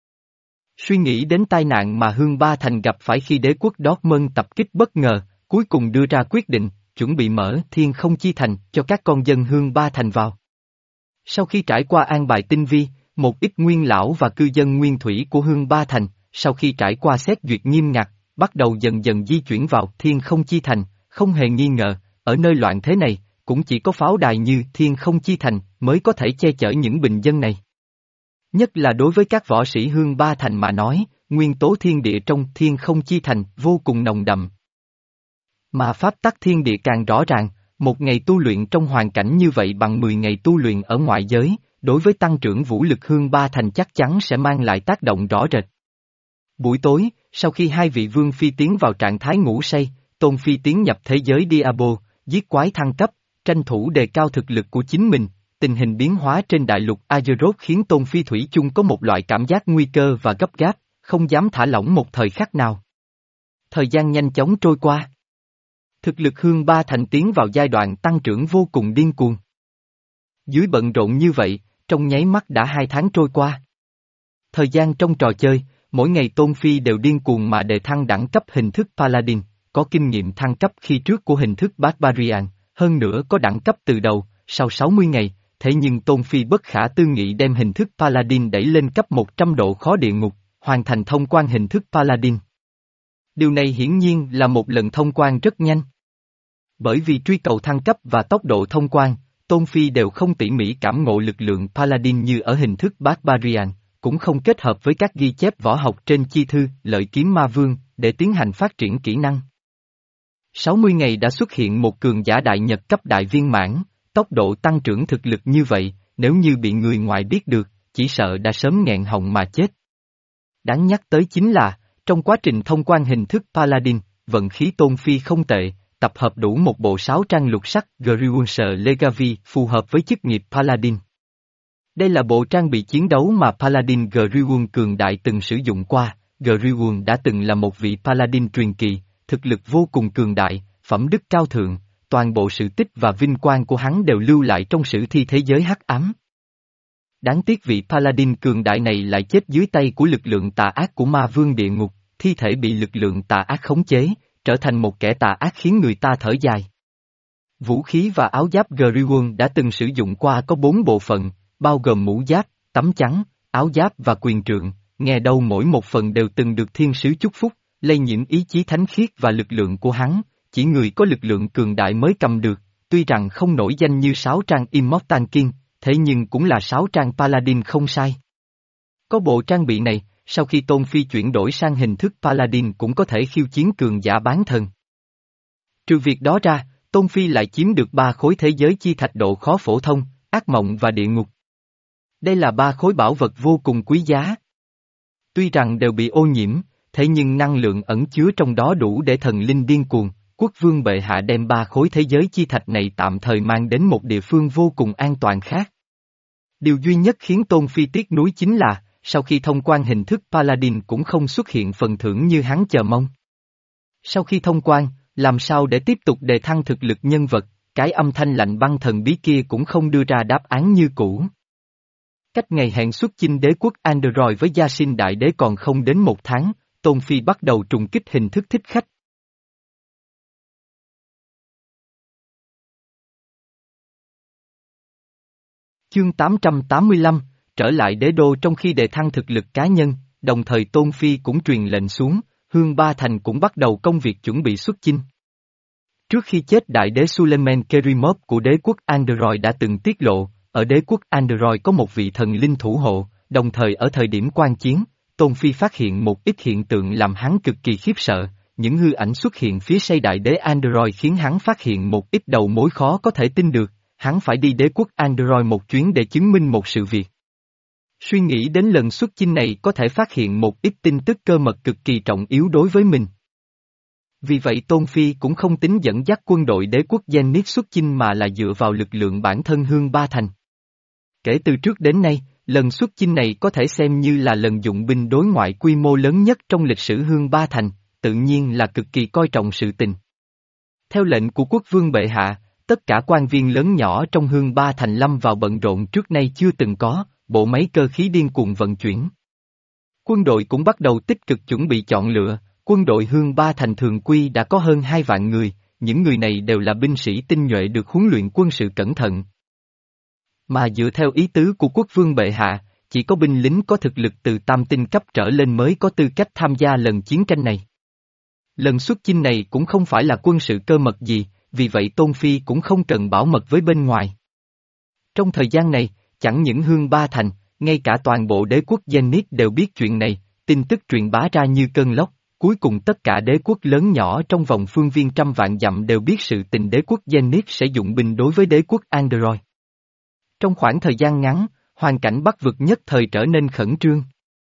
Suy nghĩ đến tai nạn mà Hương Ba Thành gặp phải khi đế quốc Dortmund tập kích bất ngờ, cuối cùng đưa ra quyết định, chuẩn bị mở thiên không chi thành cho các con dân Hương Ba Thành vào. Sau khi trải qua an bài tinh vi, một ít nguyên lão và cư dân nguyên thủy của Hương Ba Thành, sau khi trải qua xét duyệt nghiêm ngặt, bắt đầu dần dần di chuyển vào thiên không chi thành, không hề nghi ngờ, ở nơi loạn thế này, cũng chỉ có pháo đài như thiên không chi thành mới có thể che chở những bình dân này. Nhất là đối với các võ sĩ Hương Ba Thành mà nói, nguyên tố thiên địa trong thiên không chi thành vô cùng nồng đậm. Mà pháp tắc thiên địa càng rõ ràng, một ngày tu luyện trong hoàn cảnh như vậy bằng mười ngày tu luyện ở ngoại giới, đối với tăng trưởng vũ lực hương ba thành chắc chắn sẽ mang lại tác động rõ rệt. Buổi tối, sau khi hai vị vương phi tiến vào trạng thái ngủ say, Tôn Phi tiến nhập thế giới Diablo, giết quái thăng cấp, tranh thủ đề cao thực lực của chính mình. Tình hình biến hóa trên đại lục Azeroth khiến Tôn Phi thủy chung có một loại cảm giác nguy cơ và gấp gáp, không dám thả lỏng một thời khắc nào. Thời gian nhanh chóng trôi qua. Thực lực hương ba thành tiến vào giai đoạn tăng trưởng vô cùng điên cuồng. Dưới bận rộn như vậy, trong nháy mắt đã hai tháng trôi qua. Thời gian trong trò chơi, mỗi ngày Tôn Phi đều điên cuồng mà đề thăng đẳng cấp hình thức Paladin, có kinh nghiệm thăng cấp khi trước của hình thức Barbarian, hơn nữa có đẳng cấp từ đầu, sau sáu mươi ngày, thế nhưng Tôn Phi bất khả tư nghị đem hình thức Paladin đẩy lên cấp một trăm độ khó địa ngục, hoàn thành thông quan hình thức Paladin. Điều này hiển nhiên là một lần thông quan rất nhanh. Bởi vì truy cầu thăng cấp và tốc độ thông quan, Tôn Phi đều không tỉ mỉ cảm ngộ lực lượng Paladin như ở hình thức Barbarian, cũng không kết hợp với các ghi chép võ học trên chi thư, lợi kiếm ma vương, để tiến hành phát triển kỹ năng. sáu mươi ngày đã xuất hiện một cường giả đại nhật cấp đại viên mãn, tốc độ tăng trưởng thực lực như vậy, nếu như bị người ngoài biết được, chỉ sợ đã sớm nghẹn họng mà chết. Đáng nhắc tới chính là, trong quá trình thông quan hình thức Paladin, vận khí Tôn Phi không tệ, tập hợp đủ một bộ sáu trang lục sắc Grewunser Legavi phù hợp với chức nghiệp Paladin. Đây là bộ trang bị chiến đấu mà Paladin Grewun cường đại từng sử dụng qua. Grewun đã từng là một vị Paladin truyền kỳ, thực lực vô cùng cường đại, phẩm đức cao thượng, toàn bộ sự tích và vinh quang của hắn đều lưu lại trong sử thi thế giới hắc ám. Đáng tiếc vị Paladin cường đại này lại chết dưới tay của lực lượng tà ác của ma vương địa ngục, thi thể bị lực lượng tà ác khống chế, trở thành một kẻ tà ác khiến người ta thở dài. Vũ khí và áo giáp Grewun đã từng sử dụng qua có bốn bộ phận, bao gồm mũ giáp, tấm chắn, áo giáp và quyền trượng, nghe đâu mỗi một phần đều từng được thiên sứ chúc phúc, lây nhiễm ý chí thánh khiết và lực lượng của hắn, chỉ người có lực lượng cường đại mới cầm được, tuy rằng không nổi danh như sáu trang Immortal King, thế nhưng cũng là sáu trang Paladin không sai. Có bộ trang bị này, sau khi Tôn Phi chuyển đổi sang hình thức Paladin cũng có thể khiêu chiến cường giả bán thần. Trừ việc đó ra, Tôn Phi lại chiếm được ba khối thế giới chi thạch độ khó phổ thông, ác mộng và địa ngục. Đây là ba khối bảo vật vô cùng quý giá. Tuy rằng đều bị ô nhiễm, thế nhưng năng lượng ẩn chứa trong đó đủ để thần linh điên cuồng, quốc vương bệ hạ đem ba khối thế giới chi thạch này tạm thời mang đến một địa phương vô cùng an toàn khác. Điều duy nhất khiến Tôn Phi tiếc nuối chính là, sau khi thông quan hình thức Paladin cũng không xuất hiện phần thưởng như hắn chờ mong. Sau khi thông quan, làm sao để tiếp tục đề thăng thực lực nhân vật, cái âm thanh lạnh băng thần bí kia cũng không đưa ra đáp án như cũ. Cách ngày hẹn xuất chinh đế quốc Android với Gia Sinh Đại Đế còn không đến một tháng, Tôn Phi bắt đầu trùng kích hình thức thích khách. Chương tám trăm tám mươi lăm, trở lại đế đô trong khi đề thăng thực lực cá nhân, đồng thời Tôn Phi cũng truyền lệnh xuống, Hương Ba Thành cũng bắt đầu công việc chuẩn bị xuất chinh. Trước khi chết đại đế Suleiman Kerimov của đế quốc Android đã từng tiết lộ, ở đế quốc Android có một vị thần linh thủ hộ, đồng thời ở thời điểm quan chiến, Tôn Phi phát hiện một ít hiện tượng làm hắn cực kỳ khiếp sợ, những hư ảnh xuất hiện phía sau đại đế Android khiến hắn phát hiện một ít đầu mối khó có thể tin được, hắn phải đi đế quốc Android một chuyến để chứng minh một sự việc. Suy nghĩ đến lần xuất chinh này có thể phát hiện một ít tin tức cơ mật cực kỳ trọng yếu đối với mình. Vì vậy Tôn Phi cũng không tính dẫn dắt quân đội đế quốc Zenith xuất chinh mà là dựa vào lực lượng bản thân Hương Ba Thành. Kể từ trước đến nay, lần xuất chinh này có thể xem như là lần dụng binh đối ngoại quy mô lớn nhất trong lịch sử Hương Ba Thành, tự nhiên là cực kỳ coi trọng sự tình. Theo lệnh của quốc vương bệ hạ, tất cả quan viên lớn nhỏ trong Hương Ba Thành lâm vào bận rộn trước nay chưa từng có, bộ máy cơ khí điên cuồng vận chuyển. Quân đội cũng bắt đầu tích cực chuẩn bị chọn lựa, quân đội Hương Ba Thành thường quy đã có hơn hai vạn người, những người này đều là binh sĩ tinh nhuệ được huấn luyện quân sự cẩn thận. Mà dựa theo ý tứ của quốc vương bệ hạ, chỉ có binh lính có thực lực từ tam tinh cấp trở lên mới có tư cách tham gia lần chiến tranh này. Lần xuất chinh này cũng không phải là quân sự cơ mật gì, vì vậy Tôn Phi cũng không cần bảo mật với bên ngoài. Trong thời gian này, chẳng những Hương Ba Thành, ngay cả toàn bộ đế quốc Zenith đều biết chuyện này, tin tức truyền bá ra như cơn lốc, cuối cùng tất cả đế quốc lớn nhỏ trong vòng phương viên trăm vạn dặm đều biết sự tình đế quốc Zenith sẽ dụng binh đối với đế quốc Android. Trong khoảng thời gian ngắn, hoàn cảnh Bắc vực nhất thời trở nên khẩn trương.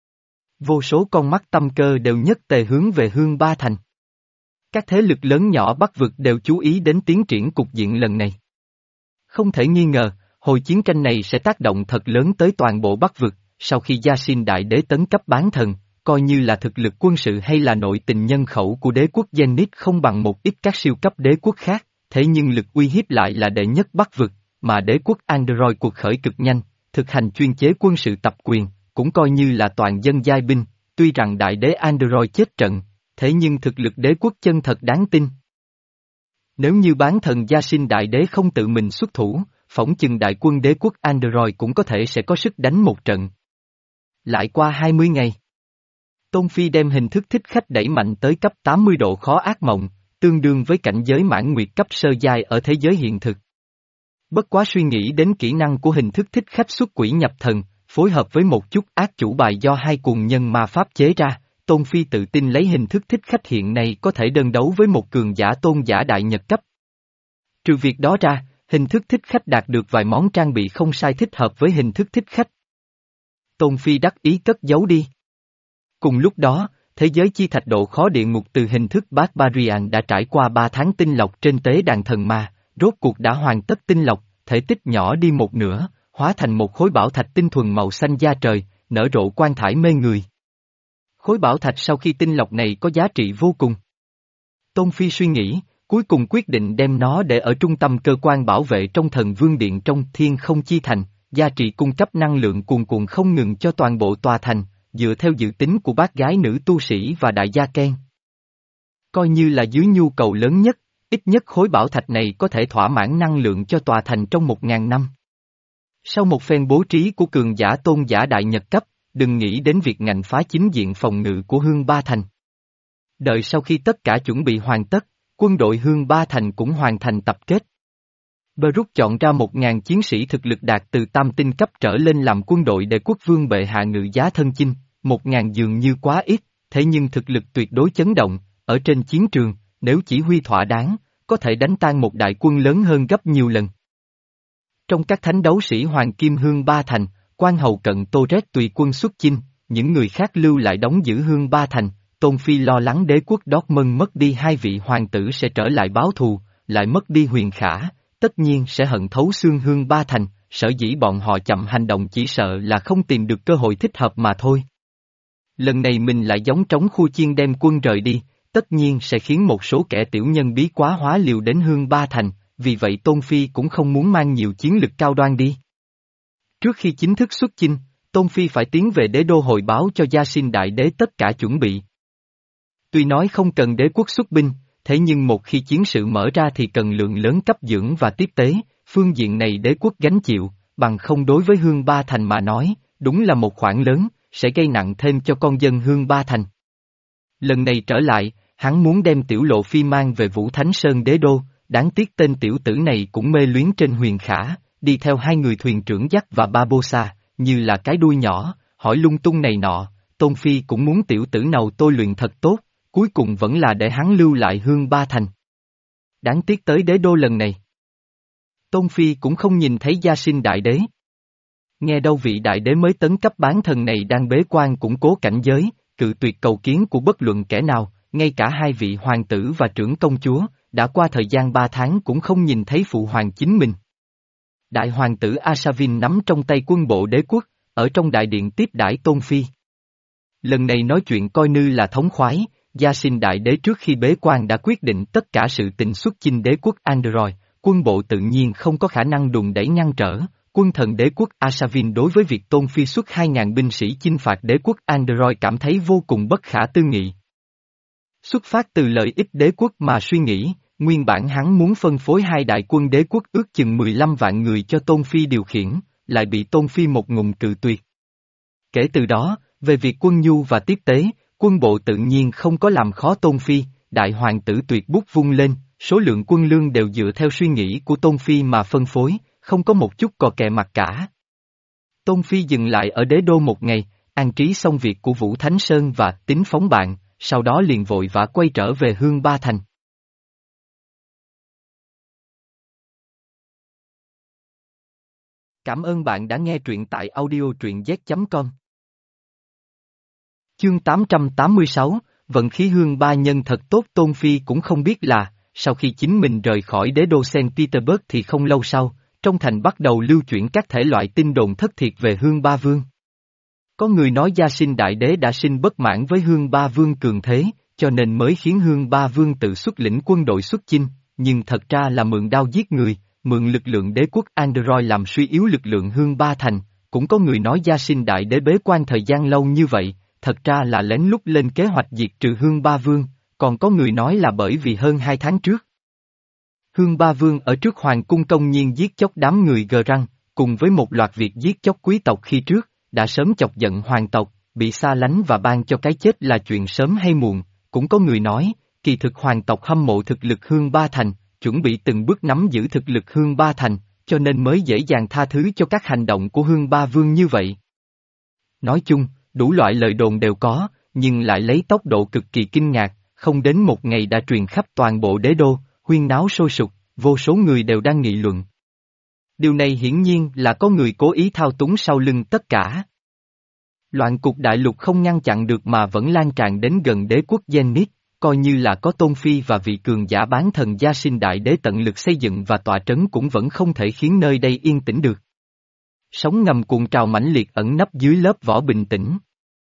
Vô số con mắt tâm cơ đều nhất tề hướng về Hương Ba Thành. Các thế lực lớn nhỏ Bắc vực đều chú ý đến tiến triển cục diện lần này. Không thể nghi ngờ, hồi chiến tranh này sẽ tác động thật lớn tới toàn bộ Bắc vực, sau khi Gia Sinh Đại Đế tấn cấp bán thần, coi như là thực lực quân sự hay là nội tình nhân khẩu của đế quốc Zenith không bằng một ít các siêu cấp đế quốc khác, thế nhưng lực uy hiếp lại là đệ nhất Bắc vực, mà đế quốc Android cuộc khởi cực nhanh, thực hành chuyên chế quân sự tập quyền, cũng coi như là toàn dân giai binh, tuy rằng đại đế Android chết trận, thế nhưng thực lực đế quốc chân thật đáng tin. Nếu như bán thần Gia Sinh Đại Đế không tự mình xuất thủ, phỏng chừng đại quân đế quốc Android cũng có thể sẽ có sức đánh một trận. Lại qua hai mươi ngày, Tôn Phi đem hình thức thích khách đẩy mạnh tới cấp tám mươi độ khó ác mộng, tương đương với cảnh giới mãn nguyệt cấp sơ giai ở thế giới hiện thực. Bất quá suy nghĩ đến kỹ năng của hình thức thích khách xuất quỷ nhập thần, phối hợp với một chút ác chủ bài do hai cuồng nhân ma pháp chế ra, Tôn Phi tự tin lấy hình thức thích khách hiện nay có thể đơn đấu với một cường giả tôn giả đại nhật cấp. Trừ việc đó ra, hình thức thích khách đạt được vài món trang bị không sai thích hợp với hình thức thích khách. Tôn Phi đắc ý cất giấu đi. Cùng lúc đó, thế giới chi thạch độ khó địa ngục từ hình thức Barbarian đã trải qua ba tháng tinh lọc trên tế đàn thần ma, rốt cuộc đã hoàn tất tinh lọc, thể tích nhỏ đi một nửa, hóa thành một khối bảo thạch tinh thuần màu xanh da trời, nở rộ quang thải mê người. Khối bảo thạch sau khi tinh lọc này có giá trị vô cùng. Tôn Phi suy nghĩ, cuối cùng quyết định đem nó để ở trung tâm cơ quan bảo vệ trong thần vương điện trong thiên không chi thành, giá trị cung cấp năng lượng cuồn cuộn không ngừng cho toàn bộ tòa thành, dựa theo dự tính của bác gái nữ tu sĩ và đại gia Ken. Coi như là dưới nhu cầu lớn nhất, ít nhất khối bảo thạch này có thể thỏa mãn năng lượng cho tòa thành trong một ngàn năm. Sau một phen bố trí của cường giả tôn giả đại nhật cấp, đừng nghĩ đến việc ngành phá chính diện phòng ngự của Hương Ba Thành. Đợi sau khi tất cả chuẩn bị hoàn tất, quân đội Hương Ba Thành cũng hoàn thành tập kết. Baruch chọn ra một ngàn chiến sĩ thực lực đạt từ tam tinh cấp trở lên làm quân đội để quốc vương bệ hạ ngự giá thân chinh, một ngàn dường như quá ít, thế nhưng thực lực tuyệt đối chấn động, ở trên chiến trường, nếu chỉ huy thỏa đáng, có thể đánh tan một đại quân lớn hơn gấp nhiều lần. Trong các thánh đấu sĩ Hoàng Kim Hương Ba Thành, quan hầu cận Tô Rét tùy quân xuất chinh, những người khác lưu lại đóng giữ Hương Ba Thành, Tôn Phi lo lắng đế quốc Dortmund mất đi hai vị hoàng tử sẽ trở lại báo thù, lại mất đi Huyền Khả, tất nhiên sẽ hận thấu xương Hương Ba Thành, sở dĩ bọn họ chậm hành động chỉ sợ là không tìm được cơ hội thích hợp mà thôi. Lần này mình lại giống trống khu chiên đem quân rời đi, tất nhiên sẽ khiến một số kẻ tiểu nhân bí quá hóa liều đến Hương Ba Thành, vì vậy Tôn Phi cũng không muốn mang nhiều chiến lực cao đoan đi. Trước khi chính thức xuất chinh, Tôn Phi phải tiến về đế đô hội báo cho Gia Sinh Đại Đế tất cả chuẩn bị. Tuy nói không cần đế quốc xuất binh, thế nhưng một khi chiến sự mở ra thì cần lượng lớn cấp dưỡng và tiếp tế, phương diện này đế quốc gánh chịu, bằng không đối với Hương Ba Thành mà nói, đúng là một khoản lớn, sẽ gây nặng thêm cho con dân Hương Ba Thành. Lần này trở lại, hắn muốn đem Tiểu Lộ Phi mang về Vũ Thánh Sơn đế đô, đáng tiếc tên tiểu tử này cũng mê luyến trên Huyền Khả, đi theo hai người thuyền trưởng dắt và Barbossa, như là cái đuôi nhỏ, hỏi lung tung này nọ, Tôn Phi cũng muốn tiểu tử nào tôi luyện thật tốt, cuối cùng vẫn là để hắn lưu lại Hương Ba Thành. Đáng tiếc tới đế đô lần này, Tôn Phi cũng không nhìn thấy Gia Sinh Đại Đế. Nghe đâu vị đại đế mới tấn cấp bán thần này đang bế quan củng cố cảnh giới, cự tuyệt cầu kiến của bất luận kẻ nào, ngay cả hai vị hoàng tử và trưởng công chúa, đã qua thời gian ba tháng cũng không nhìn thấy phụ hoàng chính mình. Đại hoàng tử Asavin nắm trong tay quân bộ đế quốc, ở trong đại điện tiếp đãi Tôn Phi. Lần này nói chuyện coi như là thống khoái, Gia Sinh Đại Đế trước khi bế quan đã quyết định tất cả sự tình xuất chinh đế quốc Android, quân bộ tự nhiên không có khả năng đùn đẩy ngăn trở. Quân thần đế quốc Asavin đối với việc Tôn Phi xuất hai ngàn binh sĩ chinh phạt đế quốc Android cảm thấy vô cùng bất khả tư nghị. Xuất phát từ lợi ích đế quốc mà suy nghĩ, nguyên bản hắn muốn phân phối hai đại quân đế quốc ước chừng mười lăm vạn người cho Tôn Phi điều khiển, lại bị Tôn Phi một ngụm cự tuyệt. Kể từ đó, về việc quân nhu và tiếp tế, quân bộ tự nhiên không có làm khó Tôn Phi, đại hoàng tử tuyệt bút vung lên, số lượng quân lương đều dựa theo suy nghĩ của Tôn Phi mà phân phối, không có một chút cò kè mặt cả. Tôn Phi dừng lại ở đế đô một ngày, an trí xong việc của Vũ Thánh Sơn và tính phóng bạn, sau đó liền vội vã quay trở về Hương Ba Thành. Cảm ơn bạn đã nghe truyện tại audio truyện z chấm com. Chương tám trăm tám mươi sáu, vận khí Hương Ba Nhân thật tốt. Tôn Phi cũng không biết là, sau khi chính mình rời khỏi đế đô Saint Petersburg thì không lâu sau, trong thành bắt đầu lưu chuyển các thể loại tin đồn thất thiệt về Hương Ba Vương. Có người nói Gia Sinh Đại Đế đã sinh bất mãn với Hương Ba Vương cường thế, cho nên mới khiến Hương Ba Vương tự xuất lĩnh quân đội xuất chinh, nhưng thật ra là mượn đao giết người, mượn lực lượng đế quốc Android làm suy yếu lực lượng Hương Ba Thành. Cũng có người nói Gia Sinh Đại Đế bế quan thời gian lâu như vậy, thật ra là lén lút lên kế hoạch diệt trừ Hương Ba Vương, còn có người nói là bởi vì hơn hai tháng trước. Hương Ba Vương ở trước Hoàng cung công nhiên giết chóc đám người gờ răng, cùng với một loạt việc giết chóc quý tộc khi trước, đã sớm chọc giận hoàng tộc, bị xa lánh và ban cho cái chết là chuyện sớm hay muộn. Cũng có người nói, kỳ thực hoàng tộc hâm mộ thực lực Hương Ba Thành, chuẩn bị từng bước nắm giữ thực lực Hương Ba Thành, cho nên mới dễ dàng tha thứ cho các hành động của Hương Ba Vương như vậy. Nói chung, đủ loại lời đồn đều có, nhưng lại lấy tốc độ cực kỳ kinh ngạc, không đến một ngày đã truyền khắp toàn bộ đế đô, huyên náo sôi sục, vô số người đều đang nghị luận. Điều này hiển nhiên là có người cố ý thao túng sau lưng tất cả. Loạn cục đại lục không ngăn chặn được mà vẫn lan tràn đến gần đế quốc Zenith, coi như là có Tôn Phi và vị cường giả bán thần Gia Sinh Đại Đế tận lực xây dựng và tọa trấn cũng vẫn không thể khiến nơi đây yên tĩnh được. Sóng ngầm cuộn trào mãnh liệt ẩn nấp dưới lớp vỏ bình tĩnh.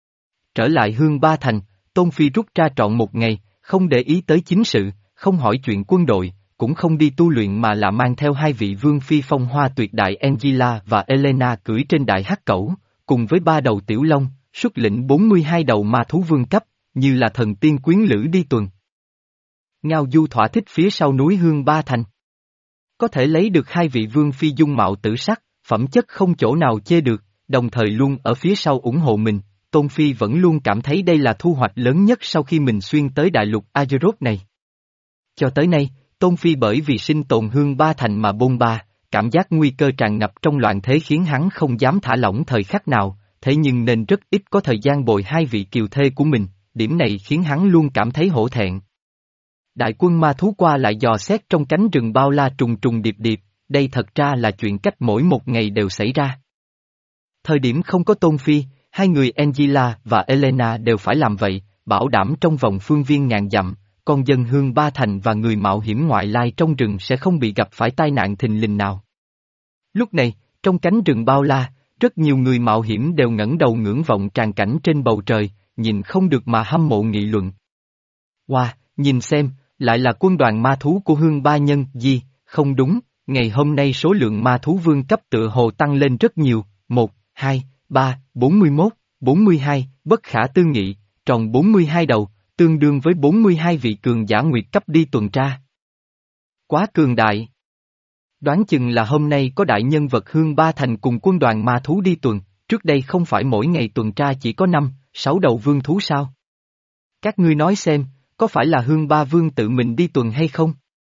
Trở lại Hương Ba Thành, Tôn Phi rút ra trọn một ngày, không để ý tới chính sự, không hỏi chuyện quân đội, cũng không đi tu luyện mà là mang theo hai vị vương phi phong hoa tuyệt đại Angela và Elena cưỡi trên đại hắc cẩu, cùng với ba đầu tiểu long, xuất lĩnh bốn mươi hai đầu ma thú vương cấp, như là thần tiên quyến lữ đi tuần. Ngao du thỏa thích phía sau núi Hương Ba Thành. Có thể lấy được hai vị vương phi dung mạo tử sắc, phẩm chất không chỗ nào chê được, đồng thời luôn ở phía sau ủng hộ mình, Tôn Phi vẫn luôn cảm thấy đây là thu hoạch lớn nhất sau khi mình xuyên tới đại lục Azeroth này. Cho tới nay, Tôn Phi bởi vì sinh tồn Hương Ba Thành mà bôn ba, cảm giác nguy cơ tràn ngập trong loạn thế khiến hắn không dám thả lỏng thời khắc nào, thế nhưng nên rất ít có thời gian bồi hai vị kiều thê của mình, điểm này khiến hắn luôn cảm thấy hổ thẹn. Đại quân ma thú qua lại dò xét trong cánh rừng bao la trùng trùng điệp điệp, đây thật ra là chuyện cách mỗi một ngày đều xảy ra. Thời điểm không có Tôn Phi, hai người Angela và Elena đều phải làm vậy, bảo đảm trong vòng phương viên ngàn dặm, con dân Hương Ba Thành và người mạo hiểm ngoại lai trong rừng sẽ không bị gặp phải tai nạn thình lình nào. Lúc này, trong cánh rừng bao la, rất nhiều người mạo hiểm đều ngẩng đầu ngưỡng vọng tràn cảnh trên bầu trời, nhìn không được mà hâm mộ nghị luận. Wow, nhìn xem, lại là quân đoàn ma thú của Hương Ba Nhân, gì, không đúng, ngày hôm nay số lượng ma thú vương cấp tựa hồ tăng lên rất nhiều, một, hai, ba, bốn mươi mốt, bốn mươi hai, bất khả tư nghị, tròn bốn mươi hai đầu, tương đương với bốn mươi hai vị cường giả nguyệt cấp đi tuần tra. Quá cường đại. Đoán chừng là hôm nay có đại nhân vật Hương Ba Thành cùng quân đoàn ma thú đi tuần, trước đây không phải mỗi ngày tuần tra chỉ có năm, sáu đầu vương thú sao? Các ngươi nói xem, có phải là Hương Ba Vương tự mình đi tuần hay không?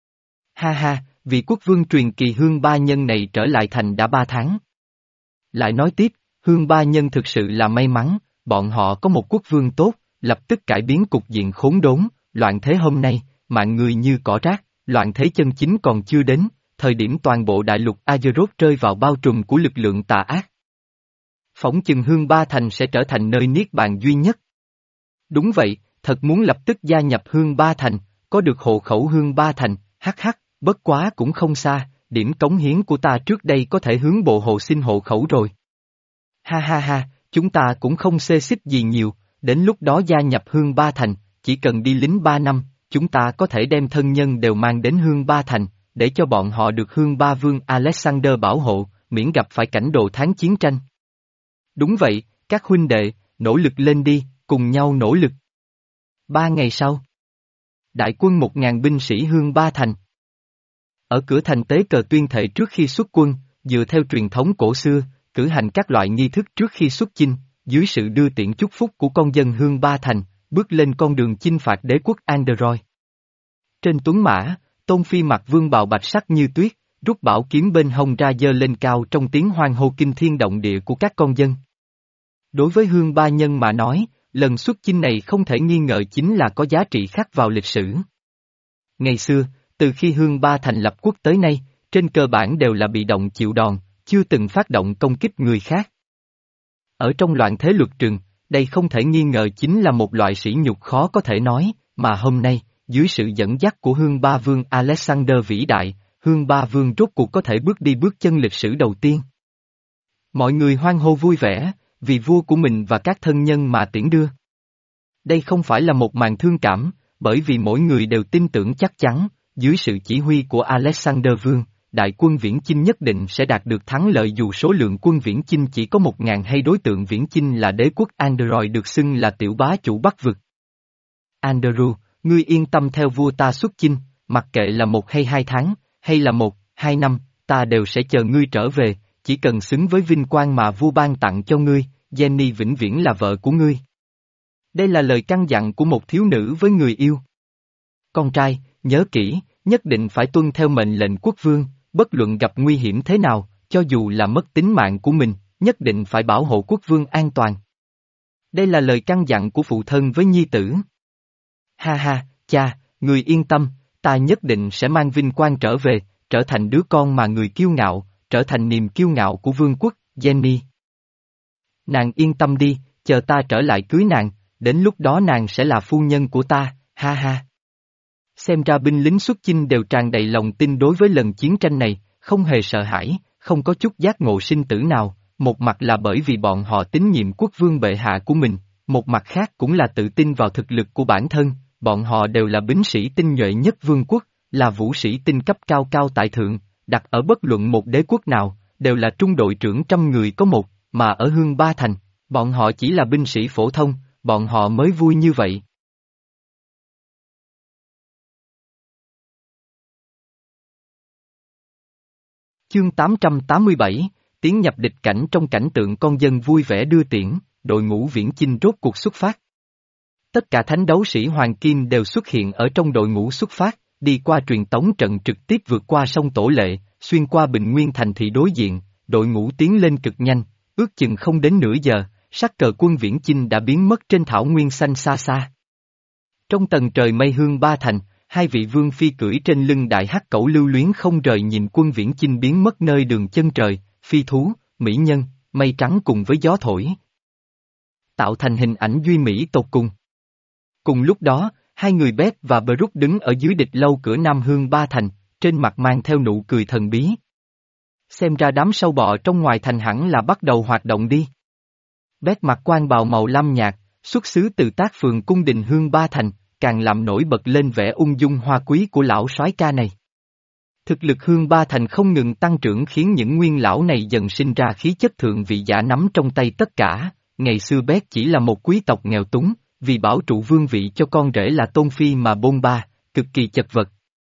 Ha ha, vị quốc vương truyền kỳ Hương Ba Nhân này trở lại thành đã ba tháng. Lại nói tiếp, Hương Ba Nhân thực sự là may mắn, bọn họ có một quốc vương tốt, lập tức cải biến cục diện khốn đốn, loạn thế hôm nay, mạng người như cỏ rác, loạn thế chân chính còn chưa đến, thời điểm toàn bộ đại lục Azeroth rơi vào bao trùm của lực lượng tà ác. Phỏng chừng Hương Ba Thành sẽ trở thành nơi niết bàn duy nhất. Đúng vậy, thật muốn lập tức gia nhập Hương Ba Thành, có được hộ khẩu Hương Ba Thành, hắc hắc, bất quá cũng không xa, điểm cống hiến của ta trước đây có thể hướng bộ hộ xin hộ khẩu rồi. Ha ha ha, chúng ta cũng không xê xích gì nhiều, đến lúc đó gia nhập Hương Ba Thành, chỉ cần đi lính ba năm, chúng ta có thể đem thân nhân đều mang đến Hương Ba Thành, để cho bọn họ được Hương Ba Vương Alexander bảo hộ, miễn gặp phải cảnh đồ tháng chiến tranh. Đúng vậy, các huynh đệ, nỗ lực lên đi, cùng nhau nỗ lực. Ba ngày sau, đại quân một ngàn binh sĩ Hương Ba Thành. Ở cửa thành tế cờ tuyên thệ trước khi xuất quân, dựa theo truyền thống cổ xưa, cử hành các loại nghi thức trước khi xuất chinh, dưới sự đưa tiễn chúc phúc của con dân Hương Ba Thành, bước lên con đường chinh phạt đế quốc Android. Trên tuấn mã, Tôn Phi mặc vương bào bạch sắc như tuyết, rút bảo kiếm bên hông ra giơ lên cao trong tiếng hoan hô kinh thiên động địa của các con dân. Đối với Hương Ba Nhân mà nói, lần xuất chinh này không thể nghi ngờ chính là có giá trị khắc vào lịch sử. Ngày xưa, từ khi Hương Ba thành lập quốc tới nay, trên cơ bản đều là bị động chịu đòn, chưa từng phát động công kích người khác. Ở trong loạn thế luật trường, đây không thể nghi ngờ chính là một loại sỉ nhục khó có thể nói, mà hôm nay, dưới sự dẫn dắt của Hương Ba Vương Alexander vĩ đại, Hương Ba Vương rốt cuộc có thể bước đi bước chân lịch sử đầu tiên. Mọi người hoan hô vui vẻ, vì vua của mình và các thân nhân mà tiễn đưa. Đây không phải là một màn thương cảm, bởi vì mỗi người đều tin tưởng chắc chắn, dưới sự chỉ huy của Alexander Vương, đại quân viễn chinh nhất định sẽ đạt được thắng lợi dù số lượng quân viễn chinh chỉ có một ngàn hay đối tượng viễn chinh là đế quốc Android được xưng là tiểu bá chủ Bắc vực. Andrew, ngươi yên tâm theo vua ta xuất chinh, mặc kệ là một hay hai tháng, hay là một, hai năm, ta đều sẽ chờ ngươi trở về, chỉ cần xứng với vinh quang mà vua ban tặng cho ngươi, Jenny vĩnh viễn là vợ của ngươi. Đây là lời căn dặn của một thiếu nữ với người yêu. Con trai, nhớ kỹ, nhất định phải tuân theo mệnh lệnh quốc vương, bất luận gặp nguy hiểm thế nào, cho dù là mất tính mạng của mình, nhất định phải bảo hộ quốc vương an toàn. Đây là lời căn dặn của phụ thân với nhi tử. Ha ha, cha, người yên tâm, ta nhất định sẽ mang vinh quang trở về, trở thành đứa con mà người kiêu ngạo, trở thành niềm kiêu ngạo của vương quốc, Jenny. Nàng yên tâm đi, chờ ta trở lại cưới nàng, đến lúc đó nàng sẽ là phu nhân của ta, ha ha. Xem ra binh lính xuất chinh đều tràn đầy lòng tin đối với lần chiến tranh này, không hề sợ hãi, không có chút giác ngộ sinh tử nào, một mặt là bởi vì bọn họ tín nhiệm quốc vương bệ hạ của mình, một mặt khác cũng là tự tin vào thực lực của bản thân, bọn họ đều là binh sĩ tinh nhuệ nhất vương quốc, là vũ sĩ tinh cấp cao cao tại thượng, đặt ở bất luận một đế quốc nào, đều là trung đội trưởng trăm người có một, mà ở Hương Ba Thành, bọn họ chỉ là binh sĩ phổ thông, bọn họ mới vui như vậy. Chương tám trăm tám mươi bảy, tiến nhập địch cảnh trong cảnh tượng con dân vui vẻ đưa tiễn, đội ngũ viễn chinh rốt cuộc xuất phát. Tất cả thánh đấu sĩ Hoàng Kim đều xuất hiện ở trong đội ngũ xuất phát, đi qua truyền tống trận trực tiếp vượt qua sông Tổ Lệ, xuyên qua Bình Nguyên thành thị đối diện, đội ngũ tiến lên cực nhanh, ước chừng không đến nửa giờ, sắc cờ quân viễn chinh đã biến mất trên thảo nguyên xanh xa xa. Trong tầng trời mây Hương Ba Thành, hai vị vương phi cưỡi trên lưng đại hắc cẩu lưu luyến không rời nhìn quân viễn chinh biến mất nơi đường chân trời, phi thú, mỹ nhân, mây trắng cùng với gió thổi. Tạo thành hình ảnh duy mỹ tột cùng. Cùng lúc đó, hai người Beth và Brook đứng ở dưới địch lâu cửa Nam Hương Ba Thành, trên mặt mang theo nụ cười thần bí. Xem ra đám sâu bọ trong ngoài thành hẳn là bắt đầu hoạt động đi. Beth mặc quan bào màu lam nhạt, xuất xứ từ tác phường cung đình Hương Ba Thành, càng làm nổi bật lên vẻ ung dung hoa quý của lão soái ca này. Thực lực Hương Ba Thành không ngừng tăng trưởng khiến những nguyên lão này dần sinh ra khí chất thượng vị giả nắm trong tay tất cả, ngày xưa Beth chỉ là một quý tộc nghèo túng, vì bảo trụ vương vị cho con rể là Tôn Phi mà bôn ba, cực kỳ chật vật.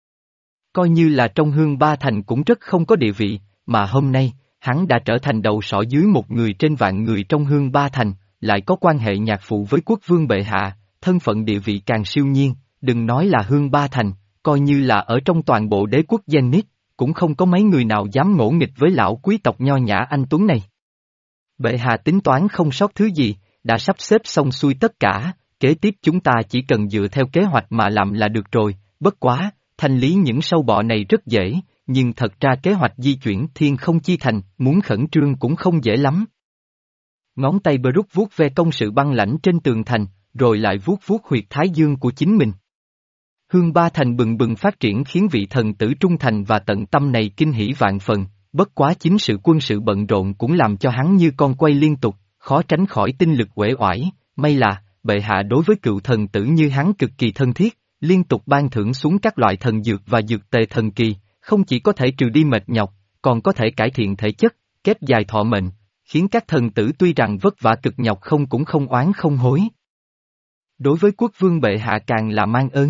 Coi như là trong Hương Ba Thành cũng rất không có địa vị, mà hôm nay, hắn đã trở thành đầu sỏ dưới một người trên vạn người trong Hương Ba Thành, lại có quan hệ nhạc phụ với quốc vương bệ hạ, thân phận địa vị càng siêu nhiên, đừng nói là Hương Ba Thành, coi như là ở trong toàn bộ đế quốc Zenith, cũng không có mấy người nào dám ngỗ nghịch với lão quý tộc nho nhã anh Tuấn này. Bệ hạ tính toán không sót thứ gì, đã sắp xếp xong xuôi tất cả, kế tiếp chúng ta chỉ cần dựa theo kế hoạch mà làm là được rồi, bất quá, thanh lý những sâu bọ này rất dễ, nhưng thật ra kế hoạch di chuyển thiên không chi thành, muốn khẩn trương cũng không dễ lắm. Ngón tay Brook vuốt ve công sự băng lãnh trên tường thành, rồi lại vuốt vuốt huyệt thái dương của chính mình. Hương Ba Thành bừng bừng phát triển khiến vị thần tử trung thành và tận tâm này kinh hỉ vạn phần, bất quá chính sự quân sự bận rộn cũng làm cho hắn như con quay liên tục, khó tránh khỏi tinh lực uể oải, may là, bệ hạ đối với cựu thần tử như hắn cực kỳ thân thiết, liên tục ban thưởng xuống các loại thần dược và dược tề thần kỳ, không chỉ có thể trừ đi mệt nhọc, còn có thể cải thiện thể chất, kết dài thọ mệnh, khiến các thần tử tuy rằng vất vả cực nhọc không cũng không oán không hối. Đối với quốc vương bệ hạ càng là mang ơn.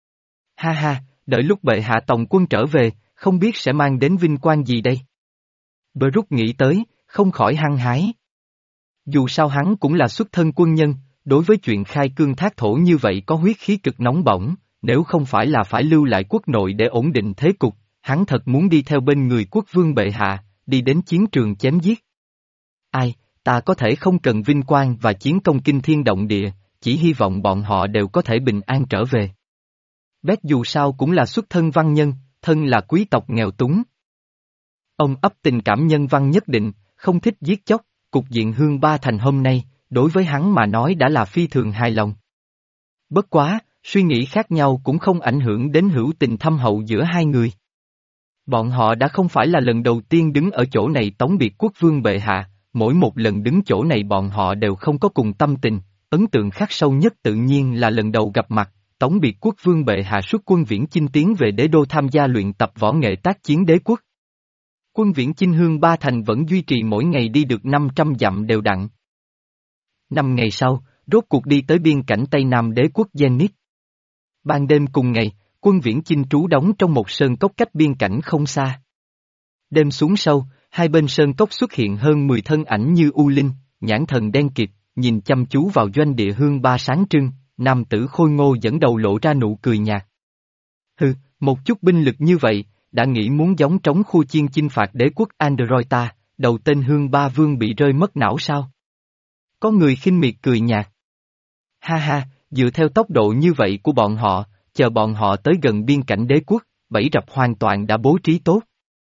Ha ha, đợi lúc bệ hạ tòng quân trở về, không biết sẽ mang đến vinh quang gì đây? Brook nghĩ tới, không khỏi hăng hái. Dù sao hắn cũng là xuất thân quân nhân, đối với chuyện khai cương thác thổ như vậy có huyết khí cực nóng bỏng, nếu không phải là phải lưu lại quốc nội để ổn định thế cục, hắn thật muốn đi theo bên người quốc vương bệ hạ, đi đến chiến trường chém giết. Ai, ta có thể không cần vinh quang và chiến công kinh thiên động địa, chỉ hy vọng bọn họ đều có thể bình an trở về. Bét dù sao cũng là xuất thân văn nhân, thân là quý tộc nghèo túng. Ông ấp tình cảm nhân văn nhất định, không thích giết chóc, cục diện Hương Ba Thành hôm nay, đối với hắn mà nói đã là phi thường hài lòng. Bất quá, suy nghĩ khác nhau cũng không ảnh hưởng đến hữu tình thâm hậu giữa hai người. Bọn họ đã không phải là lần đầu tiên đứng ở chỗ này tống biệt quốc vương bệ hạ, mỗi một lần đứng chỗ này bọn họ đều không có cùng tâm tình, ấn tượng khắc sâu nhất tự nhiên là lần đầu gặp mặt, tống biệt quốc vương bệ hạ xuất quân viễn chinh tiến về đế đô tham gia luyện tập võ nghệ tác chiến đế quốc. Quân viễn chinh Hương Ba Thành vẫn duy trì mỗi ngày đi được năm trăm dặm đều đặn. Năm ngày sau, rốt cuộc đi tới biên cảnh Tây Nam đế quốc Zenith. Ban đêm cùng ngày, quân viễn chinh trú đóng trong một sơn cốc cách biên cảnh không xa. Đêm xuống sâu, hai bên sơn cốc xuất hiện hơn mười thân ảnh như u linh, nhãn thần đen kịt, nhìn chăm chú vào doanh địa Hương Ba sáng trưng, nam tử khôi ngô dẫn đầu lộ ra nụ cười nhạt. Hừ, một chút binh lực như vậy, đã nghĩ muốn giống trống khu chiên chinh phạt đế quốc Android ta, đầu tên Hương Ba Vương bị rơi mất não sao? Có người khinh miệt cười nhạt. Ha ha, dựa theo tốc độ như vậy của bọn họ, chờ bọn họ tới gần biên cảnh đế quốc, bẫy rập hoàn toàn đã bố trí tốt.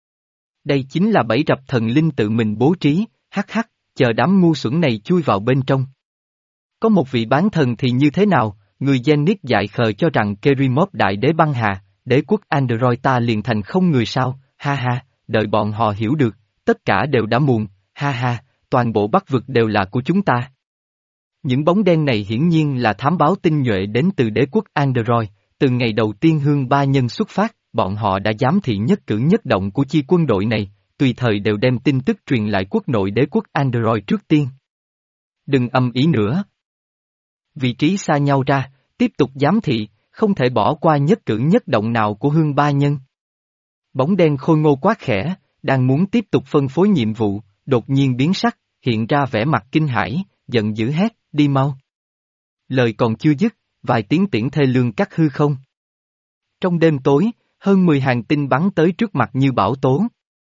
Đây chính là bẫy rập thần linh tự mình bố trí, hắc hắc, chờ đám ngu xuẩn này chui vào bên trong. Có một vị bán thần thì như thế nào, người Zenith dại khờ cho rằng Kerimov đại đế băng hà, đế quốc Android ta liền thành không người sao, ha ha, đợi bọn họ hiểu được, tất cả đều đã muộn, ha ha, toàn bộ Bắc vực đều là của chúng ta. Những bóng đen này hiển nhiên là thám báo tinh nhuệ đến từ đế quốc Android, từ ngày đầu tiên Hương Ba Nhân xuất phát, bọn họ đã giám thị nhất cử nhất động của chi quân đội này, tùy thời đều đem tin tức truyền lại quốc nội đế quốc Android trước tiên. Đừng âm ý nữa. Vị trí xa nhau ra, tiếp tục giám thị, không thể bỏ qua nhất cử nhất động nào của Hương Ba Nhân. Bóng đen khôi ngô quát khẽ, đang muốn tiếp tục phân phối nhiệm vụ, đột nhiên biến sắc, hiện ra vẻ mặt kinh hãi, giận dữ hét, đi mau. Lời còn chưa dứt, vài tiếng tiễn thê lương cắt hư không. Trong đêm tối, hơn mười hàng tinh bắn tới trước mặt như bão tố.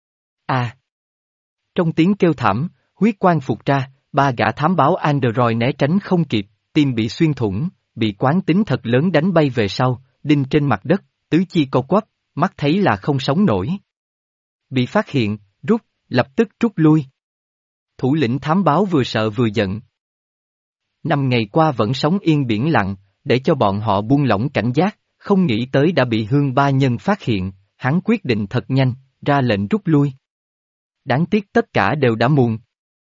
À! Trong tiếng kêu thảm, huyết quang phục ra, ba gã thám báo Android né tránh không kịp, tim bị xuyên thủng, bị quán tính thật lớn đánh bay về sau, đinh trên mặt đất, tứ chi co quắp, mắt thấy là không sống nổi. Bị phát hiện, rút, lập tức rút lui. Thủ lĩnh thám báo vừa sợ vừa giận. Năm ngày qua vẫn sống yên biển lặng, để cho bọn họ buông lỏng cảnh giác, không nghĩ tới đã bị Hương Ba Nhân phát hiện, hắn quyết định thật nhanh, ra lệnh rút lui. Đáng tiếc tất cả đều đã muộn.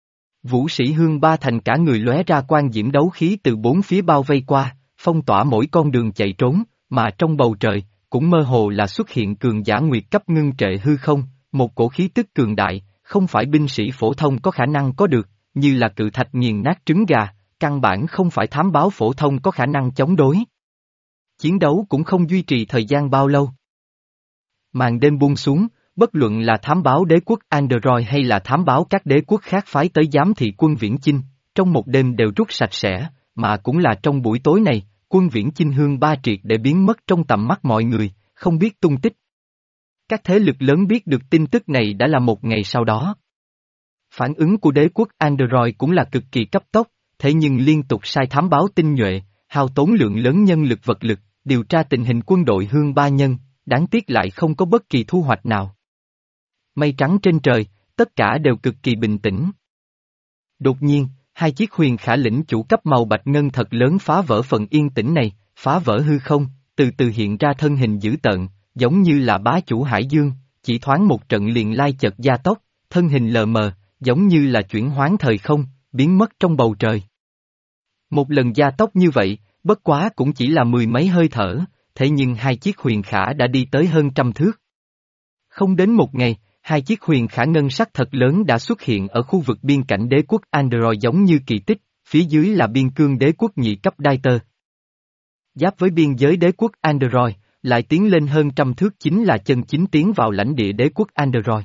Vũ sĩ Hương Ba Thành cả người lóe ra quang diễm đấu khí từ bốn phía bao vây qua, phong tỏa mỗi con đường chạy trốn, mà trong bầu trời, cũng mơ hồ là xuất hiện cường giả nguyệt cấp ngưng trệ hư không, một cổ khí tức cường đại, không phải binh sĩ phổ thông có khả năng có được, như là cự thạch nghiền nát trứng gà, căn bản không phải thám báo phổ thông có khả năng chống đối. Chiến đấu cũng không duy trì thời gian bao lâu. Màn đêm buông xuống, bất luận là thám báo đế quốc Android hay là thám báo các đế quốc khác phái tới giám thị quân viễn chinh, trong một đêm đều rút sạch sẽ, mà cũng là trong buổi tối này, quân viễn chinh Hương Ba triệt để biến mất trong tầm mắt mọi người, không biết tung tích. Các thế lực lớn biết được tin tức này đã là một ngày sau đó. Phản ứng của đế quốc Android cũng là cực kỳ cấp tốc, thế nhưng liên tục sai thám báo tinh nhuệ, hao tốn lượng lớn nhân lực vật lực, điều tra tình hình quân đội Hương Ba Nhân, đáng tiếc lại không có bất kỳ thu hoạch nào. Mây trắng trên trời, tất cả đều cực kỳ bình tĩnh. Đột nhiên, hai chiếc huyền khả lĩnh chủ cấp màu bạch ngân thật lớn phá vỡ phần yên tĩnh này, phá vỡ hư không, từ từ hiện ra thân hình dữ tợn, giống như là bá chủ Hải Dương, chỉ thoáng một trận liền lai chợt gia tốc, thân hình lờ mờ, giống như là chuyển hoán thời không, biến mất trong bầu trời. Một lần gia tốc như vậy, bất quá cũng chỉ là mười mấy hơi thở, thế nhưng hai chiếc huyền khả đã đi tới hơn trăm thước. Không đến một ngày, hai chiếc huyền khả ngân sắc thật lớn đã xuất hiện ở khu vực biên cảnh đế quốc Android giống như kỳ tích, phía dưới là biên cương đế quốc nhị cấp Đai Tơ. Giáp với biên giới đế quốc Android, lại tiến lên hơn trăm thước chính là chân chính tiến vào lãnh địa đế quốc Android.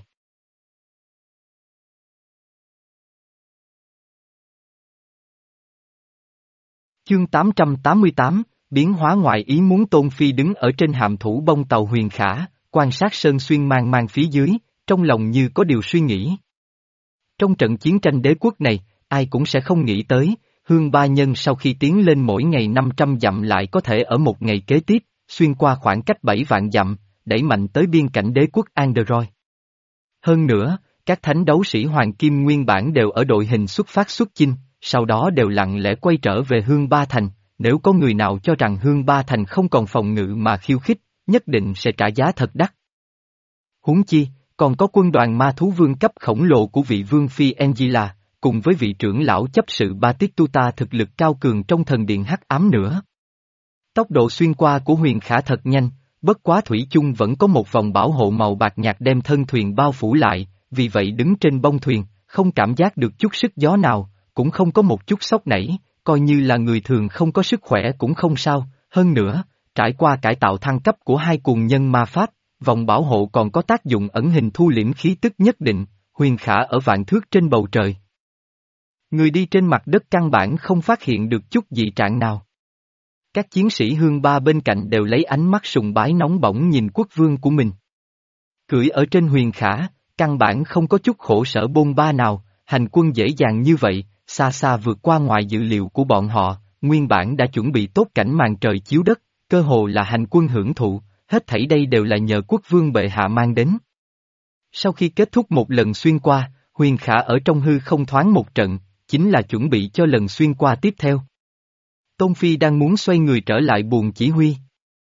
Chương tám trăm tám mươi tám, biến hóa ngoại ý muốn. Tôn Phi đứng ở trên hạm thủ bông tàu huyền khả, quan sát Sơn Xuyên mang mang phía dưới, trong lòng như có điều suy nghĩ. Trong trận chiến tranh đế quốc này, ai cũng sẽ không nghĩ tới, Hương Ba Nhân sau khi tiến lên mỗi ngày năm trăm dặm lại có thể ở một ngày kế tiếp, xuyên qua khoảng cách bảy vạn dặm, đẩy mạnh tới biên cảnh đế quốc Android. Hơn nữa, các thánh đấu sĩ Hoàng Kim nguyên bản đều ở đội hình xuất phát xuất chinh, sau đó đều lặng lẽ quay trở về Hương Ba Thành, nếu có người nào cho rằng Hương Ba Thành không còn phòng ngự mà khiêu khích, nhất định sẽ trả giá thật đắt. Huống chi, còn có quân đoàn ma thú vương cấp khổng lồ của vị vương phi Angela, cùng với vị trưởng lão chấp sự Batistuta thực lực cao cường trong thần điện hắc ám nữa. Tốc độ xuyên qua của Huyền Khả thật nhanh, bất quá thủy chung vẫn có một vòng bảo hộ màu bạc nhạt đem thân thuyền bao phủ lại, vì vậy đứng trên bông thuyền, không cảm giác được chút sức gió nào, cũng không có một chút sốc nảy, coi như là người thường không có sức khỏe cũng không sao, hơn nữa, trải qua cải tạo thăng cấp của hai cuồng nhân ma pháp, vòng bảo hộ còn có tác dụng ẩn hình thu liễm khí tức nhất định, Huyền Khả ở vạn thước trên bầu trời. Người đi trên mặt đất căn bản không phát hiện được chút dị trạng nào. Các chiến sĩ Hương Ba bên cạnh đều lấy ánh mắt sùng bái nóng bỏng nhìn quốc vương của mình. Cưỡi ở trên Huyền Khả, căn bản không có chút khổ sở bôn ba nào, hành quân dễ dàng như vậy, xa xa vượt qua ngoài dự liệu của bọn họ, nguyên bản đã chuẩn bị tốt cảnh màn trời chiếu đất, cơ hồ là hành quân hưởng thụ, hết thảy đây đều là nhờ quốc vương bệ hạ mang đến. Sau khi kết thúc một lần xuyên qua, Huyền Khả ở trong hư không thoáng một trận, chính là chuẩn bị cho lần xuyên qua tiếp theo. Tôn Phi đang muốn xoay người trở lại buồng chỉ huy.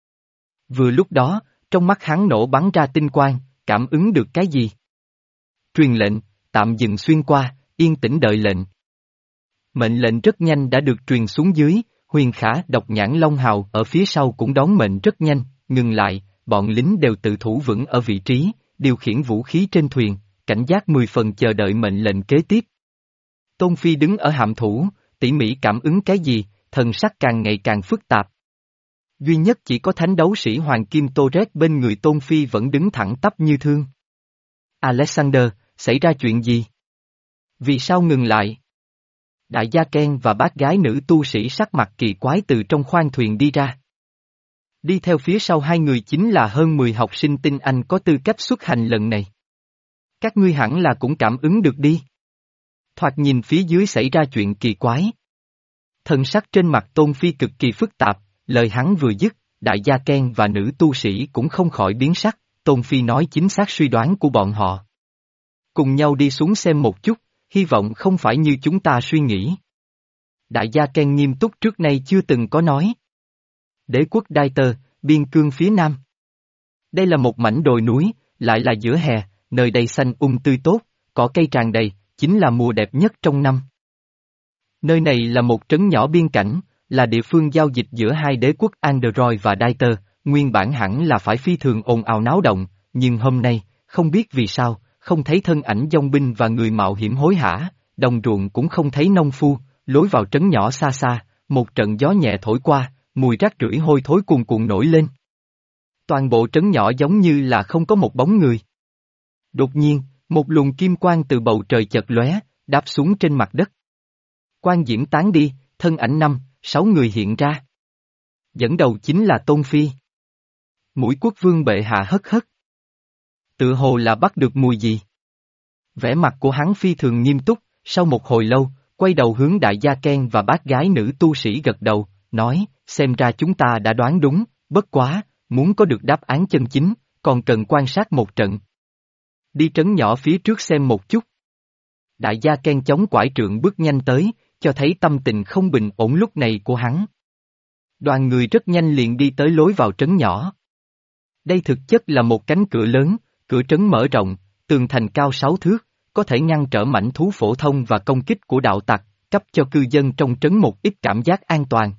Vừa lúc đó, trong mắt hắn nổ bắn ra tinh quang, cảm ứng được cái gì? Truyền lệnh, tạm dừng xuyên qua, yên tĩnh đợi lệnh. Mệnh lệnh rất nhanh đã được truyền xuống dưới, Huyền Khả độc nhãn Long Hào ở phía sau cũng đón mệnh rất nhanh, ngừng lại, bọn lính đều tự thủ vững ở vị trí, điều khiển vũ khí trên thuyền, cảnh giác mười phần chờ đợi mệnh lệnh kế tiếp. Tôn Phi đứng ở hạm thủ, tỉ mỉ cảm ứng cái gì, thần sắc càng ngày càng phức tạp. Duy nhất chỉ có thánh đấu sĩ Hoàng Kim Torres bên người Tôn Phi vẫn đứng thẳng tắp như thương. Alexander, xảy ra chuyện gì? Vì sao ngừng lại? Đại gia Ken và bác gái nữ tu sĩ sắc mặt kỳ quái từ trong khoang thuyền đi ra. Đi theo phía sau hai người chính là hơn mười học sinh tinh anh có tư cách xuất hành lần này. Các ngươi hẳn là cũng cảm ứng được đi. Thoạt nhìn phía dưới xảy ra chuyện kỳ quái. Thần sắc trên mặt Tôn Phi cực kỳ phức tạp, lời hắn vừa dứt, đại gia Ken và nữ tu sĩ cũng không khỏi biến sắc, Tôn Phi nói chính xác suy đoán của bọn họ. Cùng nhau đi xuống xem một chút, hy vọng không phải như chúng ta suy nghĩ. Đại gia Ken nghiêm túc trước nay chưa từng có nói. Đế quốc Đai Tơ, biên cương phía nam. Đây là một mảnh đồi núi, lại là giữa hè, nơi đây xanh um tươi tốt, cỏ cây tràn đầy, chính là mùa đẹp nhất trong năm. Nơi này là một trấn nhỏ biên cảnh, là địa phương giao dịch giữa hai đế quốc Android và Đai Tơ, nguyên bản hẳn là phải phi thường ồn ào náo động, nhưng hôm nay, không biết vì sao, không thấy thân ảnh dòng binh và người mạo hiểm hối hả, đồng ruộng cũng không thấy nông phu, lối vào trấn nhỏ xa xa, một trận gió nhẹ thổi qua, mùi rác rưởi hôi thối cuồn cuộn nổi lên. Toàn bộ trấn nhỏ giống như là không có một bóng người. Đột nhiên, một luồng kim quang từ bầu trời chợt lóe, đáp xuống trên mặt đất. Quang diễm tán đi, thân ảnh năm, sáu người hiện ra. Dẫn đầu chính là Tôn Phi. Mũi quốc vương bệ hạ hất hất. Tự hồ là bắt được mùi gì. Vẻ mặt của hắn phi thường nghiêm túc, sau một hồi lâu, quay đầu hướng đại gia Ken và bác gái nữ tu sĩ gật đầu, nói, xem ra chúng ta đã đoán đúng, bất quá, muốn có được đáp án chân chính, còn cần quan sát một trận. Đi trấn nhỏ phía trước xem một chút. Đại gia Ken chống quải trượng bước nhanh tới, cho thấy tâm tình không bình ổn lúc này của hắn. Đoàn người rất nhanh liền đi tới lối vào trấn nhỏ. Đây thực chất là một cánh cửa lớn, cửa trấn mở rộng, tường thành cao sáu thước, có thể ngăn trở mãnh thú phổ thông và công kích của đạo tặc, cấp cho cư dân trong trấn một ít cảm giác an toàn.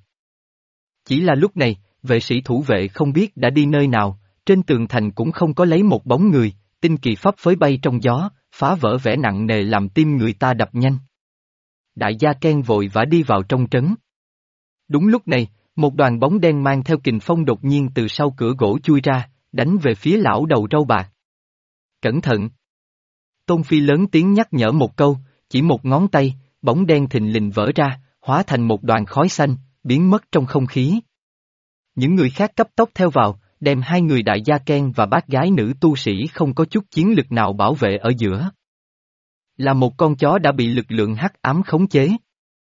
Chỉ là lúc này, vệ sĩ thủ vệ không biết đã đi nơi nào, trên tường thành cũng không có lấy một bóng người, tinh kỳ pháp phới bay trong gió, phá vỡ vẻ nặng nề làm tim người ta đập nhanh. Đại gia Ken vội vã đi vào trong trấn. Đúng lúc này, một đoàn bóng đen mang theo kình phong đột nhiên từ sau cửa gỗ chui ra, đánh về phía lão đầu râu bạc. Cẩn thận! Tôn Phi lớn tiếng nhắc nhở một câu, chỉ một ngón tay, bóng đen thình lình vỡ ra, hóa thành một đoàn khói xanh, biến mất trong không khí. Những người khác cấp tốc theo vào, đem hai người đại gia Ken và bác gái nữ tu sĩ không có chút chiến lực nào bảo vệ ở giữa. Là một con chó đã bị lực lượng hắc ám khống chế.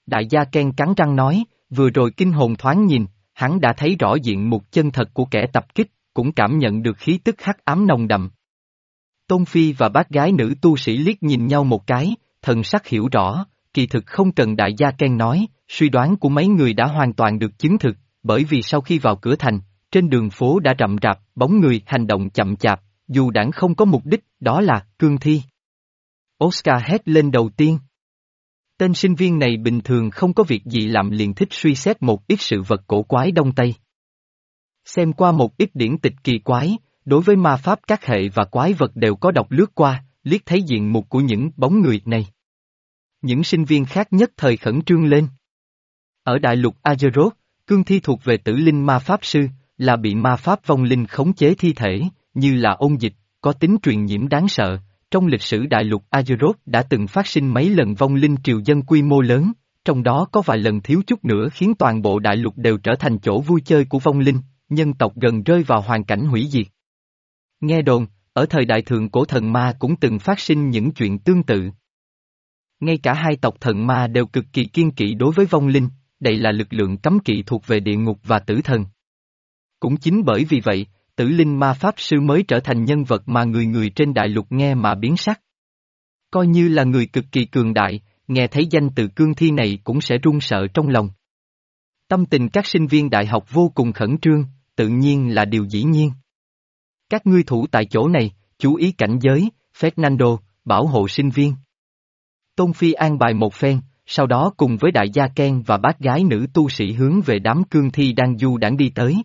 Đại gia Ken cắn răng nói, vừa rồi kinh hồn thoáng nhìn, hắn đã thấy rõ diện mục chân thật của kẻ tập kích, cũng cảm nhận được khí tức hắc ám nồng đậm. Tôn Phi và bác gái nữ tu sĩ liếc nhìn nhau một cái, thần sắc hiểu rõ, kỳ thực không cần đại gia Ken nói, suy đoán của mấy người đã hoàn toàn được chứng thực, bởi vì sau khi vào cửa thành, trên đường phố đã rậm rạp, bóng người hành động chậm chạp, dù đảng không có mục đích, đó là cương thi. Oscar hét lên đầu tiên. Tên sinh viên này bình thường không có việc gì làm liền thích suy xét một ít sự vật cổ quái Đông Tây. Xem qua một ít điển tịch kỳ quái, đối với ma pháp các hệ và quái vật đều có đọc lướt qua, liếc thấy diện mục của những bóng người này. Những sinh viên khác nhất thời khẩn trương lên. Ở đại lục Azeroth, cương thi thuộc về tử linh ma pháp sư, là bị ma pháp vong linh khống chế thi thể, như là ôn dịch, có tính truyền nhiễm đáng sợ. Trong lịch sử đại lục Azeroth đã từng phát sinh mấy lần vong linh triều dân quy mô lớn, trong đó có vài lần thiếu chút nữa khiến toàn bộ đại lục đều trở thành chỗ vui chơi của vong linh, nhân tộc gần rơi vào hoàn cảnh hủy diệt. Nghe đồn, ở thời đại thượng cổ thần ma cũng từng phát sinh những chuyện tương tự. Ngay cả hai tộc thần ma đều cực kỳ kiên kỵ đối với vong linh, đây là lực lượng cấm kỵ thuộc về địa ngục và tử thần. Cũng chính bởi vì vậy, tử linh ma pháp sư mới trở thành nhân vật mà người người trên đại lục nghe mà biến sắc. Coi như là người cực kỳ cường đại, nghe thấy danh từ cương thi này cũng sẽ run sợ trong lòng. Tâm tình các sinh viên đại học vô cùng khẩn trương, tự nhiên là điều dĩ nhiên. Các ngươi thủ tại chỗ này, chú ý cảnh giới, Fernando, bảo hộ sinh viên. Tôn Phi an bài một phen, sau đó cùng với đại gia Ken và bác gái nữ tu sĩ hướng về đám cương thi đang du đãng đi tới.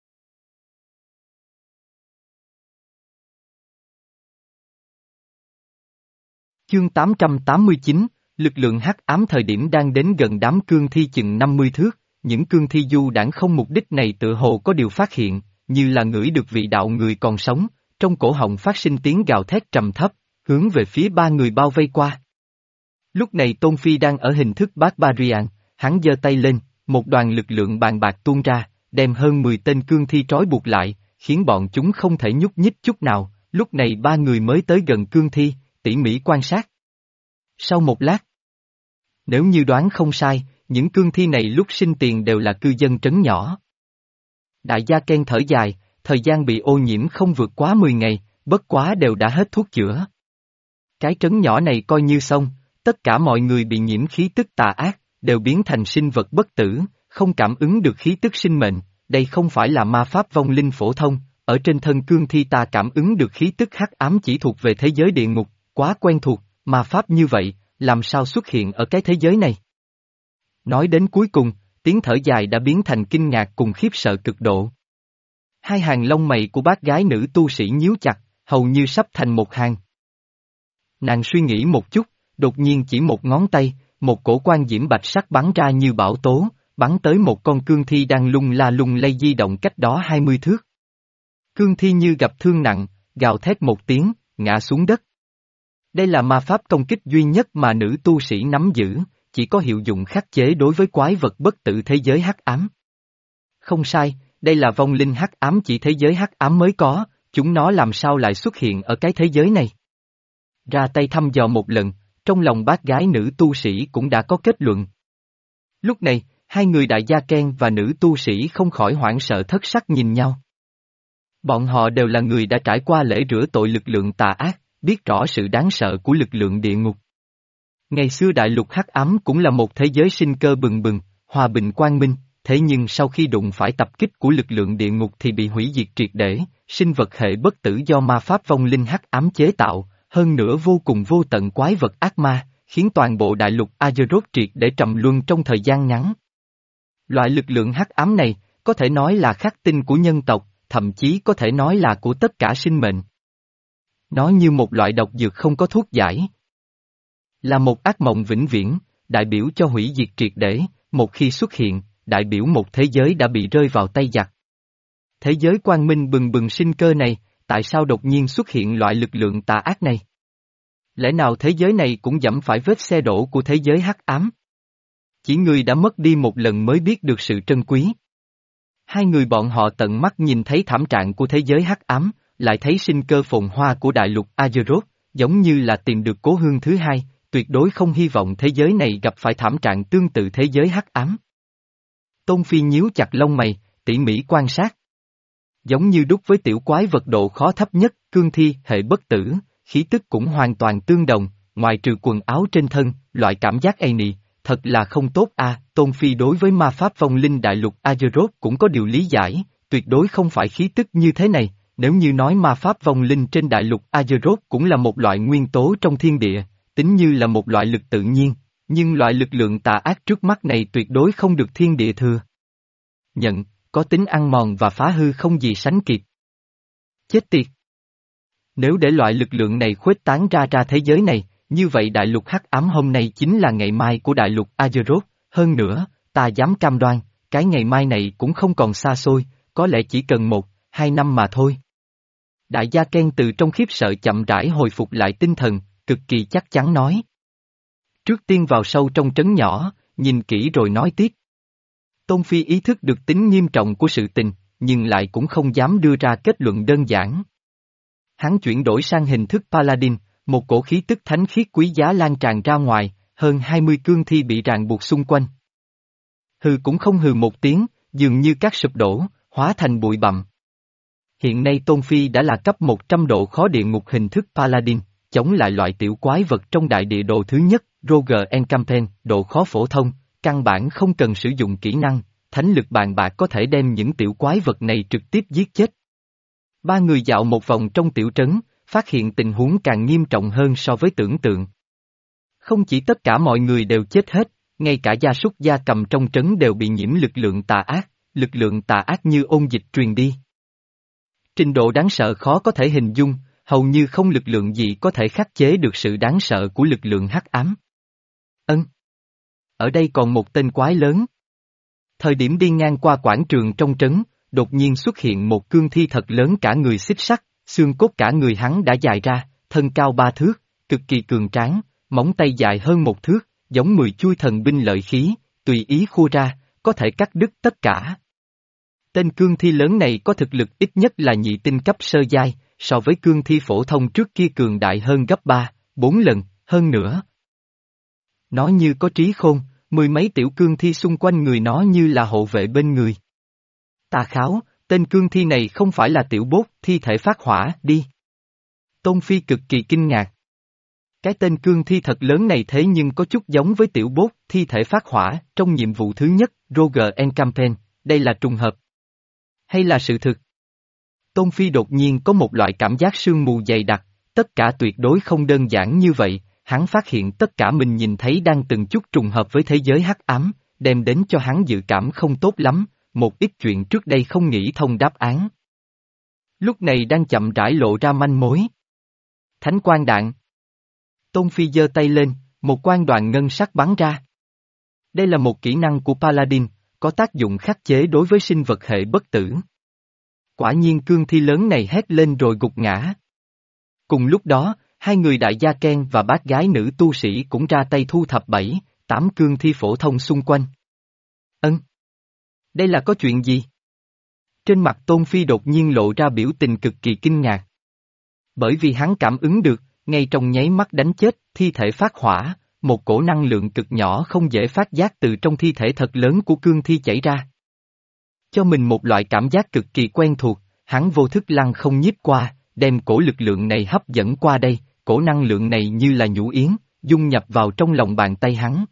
Chương tám trăm tám mươi chín, lực lượng hắc ám thời điểm đang đến gần đám cương thi chừng năm mươi thước, những cương thi du đãng không mục đích này tự hồ có điều phát hiện, như là ngửi được vị đạo người còn sống, trong cổ họng phát sinh tiếng gào thét trầm thấp, hướng về phía ba người bao vây qua. Lúc này Tôn Phi đang ở hình thức Barbarian, hắn giơ tay lên, một đoàn lực lượng bàn bạc tuôn ra, đem hơn mười tên cương thi trói buộc lại, khiến bọn chúng không thể nhúc nhích chút nào, lúc này ba người mới tới gần cương thi, tỉ mỉ quan sát. Sau một lát, nếu như đoán không sai, những cương thi này lúc sinh tiền đều là cư dân trấn nhỏ. Đại gia Ken thở dài, thời gian bị ô nhiễm không vượt quá mười ngày, bất quá đều đã hết thuốc chữa. Cái trấn nhỏ này coi như xong, tất cả mọi người bị nhiễm khí tức tà ác, đều biến thành sinh vật bất tử, không cảm ứng được khí tức sinh mệnh, đây không phải là ma pháp vong linh phổ thông, ở trên thân cương thi ta cảm ứng được khí tức hắc ám chỉ thuộc về thế giới địa ngục, quá quen thuộc, ma pháp như vậy, làm sao xuất hiện ở cái thế giới này? Nói đến cuối cùng, tiếng thở dài đã biến thành kinh ngạc cùng khiếp sợ cực độ. Hai hàng lông mày của bác gái nữ tu sĩ nhíu chặt, hầu như sắp thành một hàng. Nàng suy nghĩ một chút, đột nhiên chỉ một ngón tay, một cổ quan diễm bạch sắc bắn ra như bão tố, bắn tới một con cương thi đang lung la lung lay di động cách đó hai mươi thước. Cương thi như gặp thương nặng, gào thét một tiếng, ngã xuống đất. Đây là ma pháp công kích duy nhất mà nữ tu sĩ nắm giữ, chỉ có hiệu dụng khắc chế đối với quái vật bất tử thế giới hắc ám. Không sai, đây là vong linh hắc ám chỉ thế giới hắc ám mới có, chúng nó làm sao lại xuất hiện ở cái thế giới này? Ra tay thăm dò một lần, trong lòng bác gái nữ tu sĩ cũng đã có kết luận. Lúc này, hai người đại gia Ken và nữ tu sĩ không khỏi hoảng sợ thất sắc nhìn nhau. Bọn họ đều là người đã trải qua lễ rửa tội lực lượng tà ác, biết rõ sự đáng sợ của lực lượng địa ngục. Ngày xưa đại lục hắc ám cũng là một thế giới sinh cơ bừng bừng, hòa bình quang minh, thế nhưng sau khi đụng phải tập kích của lực lượng địa ngục thì bị hủy diệt triệt để, sinh vật hệ bất tử do ma pháp vong linh hắc ám chế tạo, hơn nữa vô cùng vô tận quái vật ác ma, khiến toàn bộ đại lục Azeroth triệt để trầm luân trong thời gian ngắn. Loại lực lượng hắc ám này, có thể nói là khắc tinh của nhân tộc, thậm chí có thể nói là của tất cả sinh mệnh. Nó như một loại độc dược không có thuốc giải. Là một ác mộng vĩnh viễn, đại biểu cho hủy diệt triệt để, một khi xuất hiện, đại biểu một thế giới đã bị rơi vào tay giặc. Thế giới quang minh bừng bừng sinh cơ này, tại sao đột nhiên xuất hiện loại lực lượng tà ác này? Lẽ nào thế giới này cũng dẫm phải vết xe đổ của thế giới hắc ám? Chỉ người đã mất đi một lần mới biết được sự trân quý. Hai người bọn họ tận mắt nhìn thấy thảm trạng của thế giới hắc ám, lại thấy sinh cơ phồn hoa của đại lục Azeroth, giống như là tìm được cố hương thứ hai, tuyệt đối không hy vọng thế giới này gặp phải thảm trạng tương tự thế giới hắc ám. Tôn Phi nhíu chặt lông mày, tỉ mỉ quan sát. Giống như đúc với tiểu quái vật độ khó thấp nhất, cương thi hệ bất tử, khí tức cũng hoàn toàn tương đồng, ngoài trừ quần áo trên thân, loại cảm giác ây nị, thật là không tốt a. Tôn Phi đối với ma pháp vong linh đại lục Azeroth cũng có điều lý giải, tuyệt đối không phải khí tức như thế này, nếu như nói ma pháp vong linh trên đại lục Azeroth cũng là một loại nguyên tố trong thiên địa, tính như là một loại lực tự nhiên, nhưng loại lực lượng tà ác trước mắt này tuyệt đối không được thiên địa thừa nhận, có tính ăn mòn và phá hư không gì sánh kịp. Chết tiệt! Nếu để loại lực lượng này khuếch tán ra ra thế giới này, như vậy đại lục hắc ám hôm nay chính là ngày mai của đại lục Azeroth, hơn nữa, ta dám cam đoan, cái ngày mai này cũng không còn xa xôi, có lẽ chỉ cần một, hai năm mà thôi. Đại gia Ken từ trong khiếp sợ chậm rãi hồi phục lại tinh thần, cực kỳ chắc chắn nói. Trước tiên vào sâu trong trấn nhỏ, nhìn kỹ rồi nói tiếp. Tôn Phi ý thức được tính nghiêm trọng của sự tình, nhưng lại cũng không dám đưa ra kết luận đơn giản. Hắn chuyển đổi sang hình thức Paladin, một cổ khí tức thánh khiết quý giá lan tràn ra ngoài, hơn hai mươi cương thi bị ràng buộc xung quanh. Hừ cũng không hừ một tiếng, dường như các sụp đổ, hóa thành bụi bặm. Hiện nay Tôn Phi đã là cấp một trăm độ khó địa ngục hình thức Paladin, chống lại loại tiểu quái vật trong đại địa đồ thứ nhất, Roger Encampen, độ khó phổ thông, căn bản không cần sử dụng kỹ năng, thánh lực bàn bạc có thể đem những tiểu quái vật này trực tiếp giết chết. Ba người dạo một vòng trong tiểu trấn, phát hiện tình huống càng nghiêm trọng hơn so với tưởng tượng. Không chỉ tất cả mọi người đều chết hết, ngay cả gia súc gia cầm trong trấn đều bị nhiễm lực lượng tà ác, lực lượng tà ác như ôn dịch truyền đi. Trình độ đáng sợ khó có thể hình dung, hầu như không lực lượng gì có thể khắc chế được sự đáng sợ của lực lượng hắc ám. Ân. Ở đây còn một tên quái lớn. Thời điểm đi ngang qua quảng trường trong trấn, đột nhiên xuất hiện một cương thi thật lớn cả người xích sắt, xương cốt cả người hắn đã dài ra, thân cao ba thước, cực kỳ cường tráng, móng tay dài hơn một thước, giống mười chuôi thần binh lợi khí, tùy ý khua ra, có thể cắt đứt tất cả. Tên cương thi lớn này có thực lực ít nhất là nhị tinh cấp sơ giai, so với cương thi phổ thông trước kia cường đại hơn gấp ba, bốn lần, hơn nữa. Nó như có trí khôn, mười mấy tiểu cương thi xung quanh người nó như là hộ vệ bên người. Tà kháo, tên cương thi này không phải là tiểu bốt, thi thể phát hỏa, đi. Tôn Phi cực kỳ kinh ngạc. Cái tên cương thi thật lớn này thế nhưng có chút giống với tiểu bốt, thi thể phát hỏa, trong nhiệm vụ thứ nhất, Roger Encampen, đây là trùng hợp. Hay là sự thực? Tôn Phi đột nhiên có một loại cảm giác sương mù dày đặc, tất cả tuyệt đối không đơn giản như vậy, hắn phát hiện tất cả mình nhìn thấy đang từng chút trùng hợp với thế giới hắc ám, đem đến cho hắn dự cảm không tốt lắm, một ít chuyện trước đây không nghĩ thông đáp án. Lúc này đang chậm rãi lộ ra manh mối. Thánh quang đạn. Tôn Phi giơ tay lên, một quang đoàn ngân sắc bắn ra. Đây là một kỹ năng của Paladin, có tác dụng khắc chế đối với sinh vật hệ bất tử. Quả nhiên cương thi lớn này hét lên rồi gục ngã. Cùng lúc đó, hai người đại gia Ken và bác gái nữ tu sĩ cũng ra tay thu thập bảy, tám cương thi phổ thông xung quanh. Ân. Đây là có chuyện gì? Trên mặt Tôn Phi đột nhiên lộ ra biểu tình cực kỳ kinh ngạc. Bởi vì hắn cảm ứng được, ngay trong nháy mắt đánh chết, thi thể phát hỏa, một cổ năng lượng cực nhỏ không dễ phát giác từ trong thi thể thật lớn của cương thi chảy ra. Cho mình một loại cảm giác cực kỳ quen thuộc, hắn vô thức lăng không nhiếp qua, đem cổ lực lượng này hấp dẫn qua đây, cổ năng lượng này như là nhũ yến, dung nhập vào trong lòng bàn tay hắn.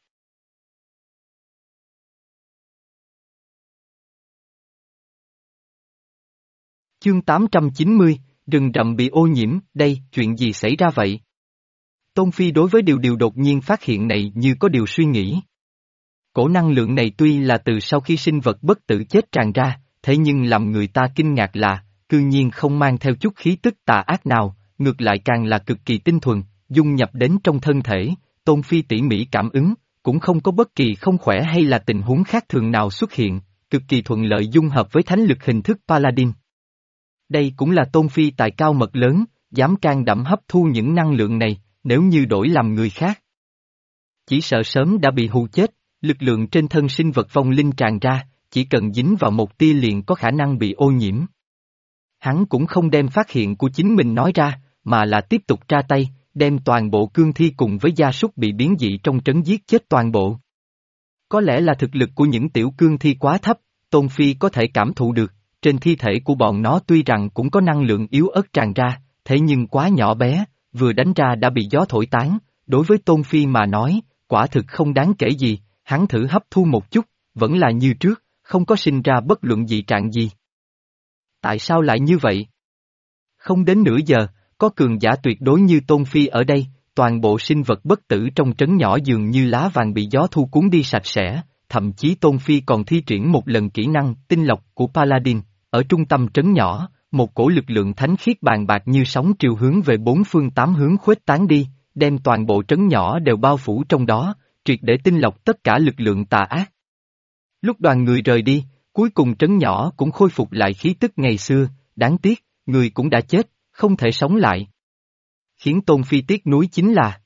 Chương tám trăm chín mươi, rừng rậm bị ô nhiễm, đây, chuyện gì xảy ra vậy? Tôn Phi đối với điều điều đột nhiên phát hiện này như có điều suy nghĩ. Cổ năng lượng này tuy là từ sau khi sinh vật bất tử chết tràn ra, thế nhưng làm người ta kinh ngạc là, cư nhiên không mang theo chút khí tức tà ác nào, ngược lại càng là cực kỳ tinh thuần, dung nhập đến trong thân thể, Tôn Phi tỉ mỉ cảm ứng, cũng không có bất kỳ không khỏe hay là tình huống khác thường nào xuất hiện, cực kỳ thuận lợi dung hợp với thánh lực hình thức Paladin. Đây cũng là Tôn Phi tài cao mật lớn, dám can đảm hấp thu những năng lượng này, nếu như đổi làm người khác. Chỉ sợ sớm đã bị hù chết, lực lượng trên thân sinh vật vong linh tràn ra, chỉ cần dính vào một tia liền có khả năng bị ô nhiễm. Hắn cũng không đem phát hiện của chính mình nói ra, mà là tiếp tục ra tay, đem toàn bộ cương thi cùng với gia súc bị biến dị trong trấn giết chết toàn bộ. Có lẽ là thực lực của những tiểu cương thi quá thấp, Tôn Phi có thể cảm thụ được, trên thi thể của bọn nó tuy rằng cũng có năng lượng yếu ớt tràn ra, thế nhưng quá nhỏ bé, vừa đánh ra đã bị gió thổi tán, đối với Tôn Phi mà nói, quả thực không đáng kể gì, hắn thử hấp thu một chút, vẫn là như trước, không có sinh ra bất luận dị trạng gì. Tại sao lại như vậy? Không đến nửa giờ, có cường giả tuyệt đối như Tôn Phi ở đây, toàn bộ sinh vật bất tử trong trấn nhỏ dường như lá vàng bị gió thu cuốn đi sạch sẽ, thậm chí Tôn Phi còn thi triển một lần kỹ năng tinh lọc của Paladin, ở trung tâm trấn nhỏ, một cổ lực lượng thánh khiết bàn bạc như sóng triều hướng về bốn phương tám hướng khuếch tán đi, đem toàn bộ trấn nhỏ đều bao phủ trong đó, triệt để tinh lọc tất cả lực lượng tà ác. Lúc đoàn người rời đi, cuối cùng trấn nhỏ cũng khôi phục lại khí tức ngày xưa, đáng tiếc, người cũng đã chết, không thể sống lại. Khiến Tôn Phi tiếc nuối chính là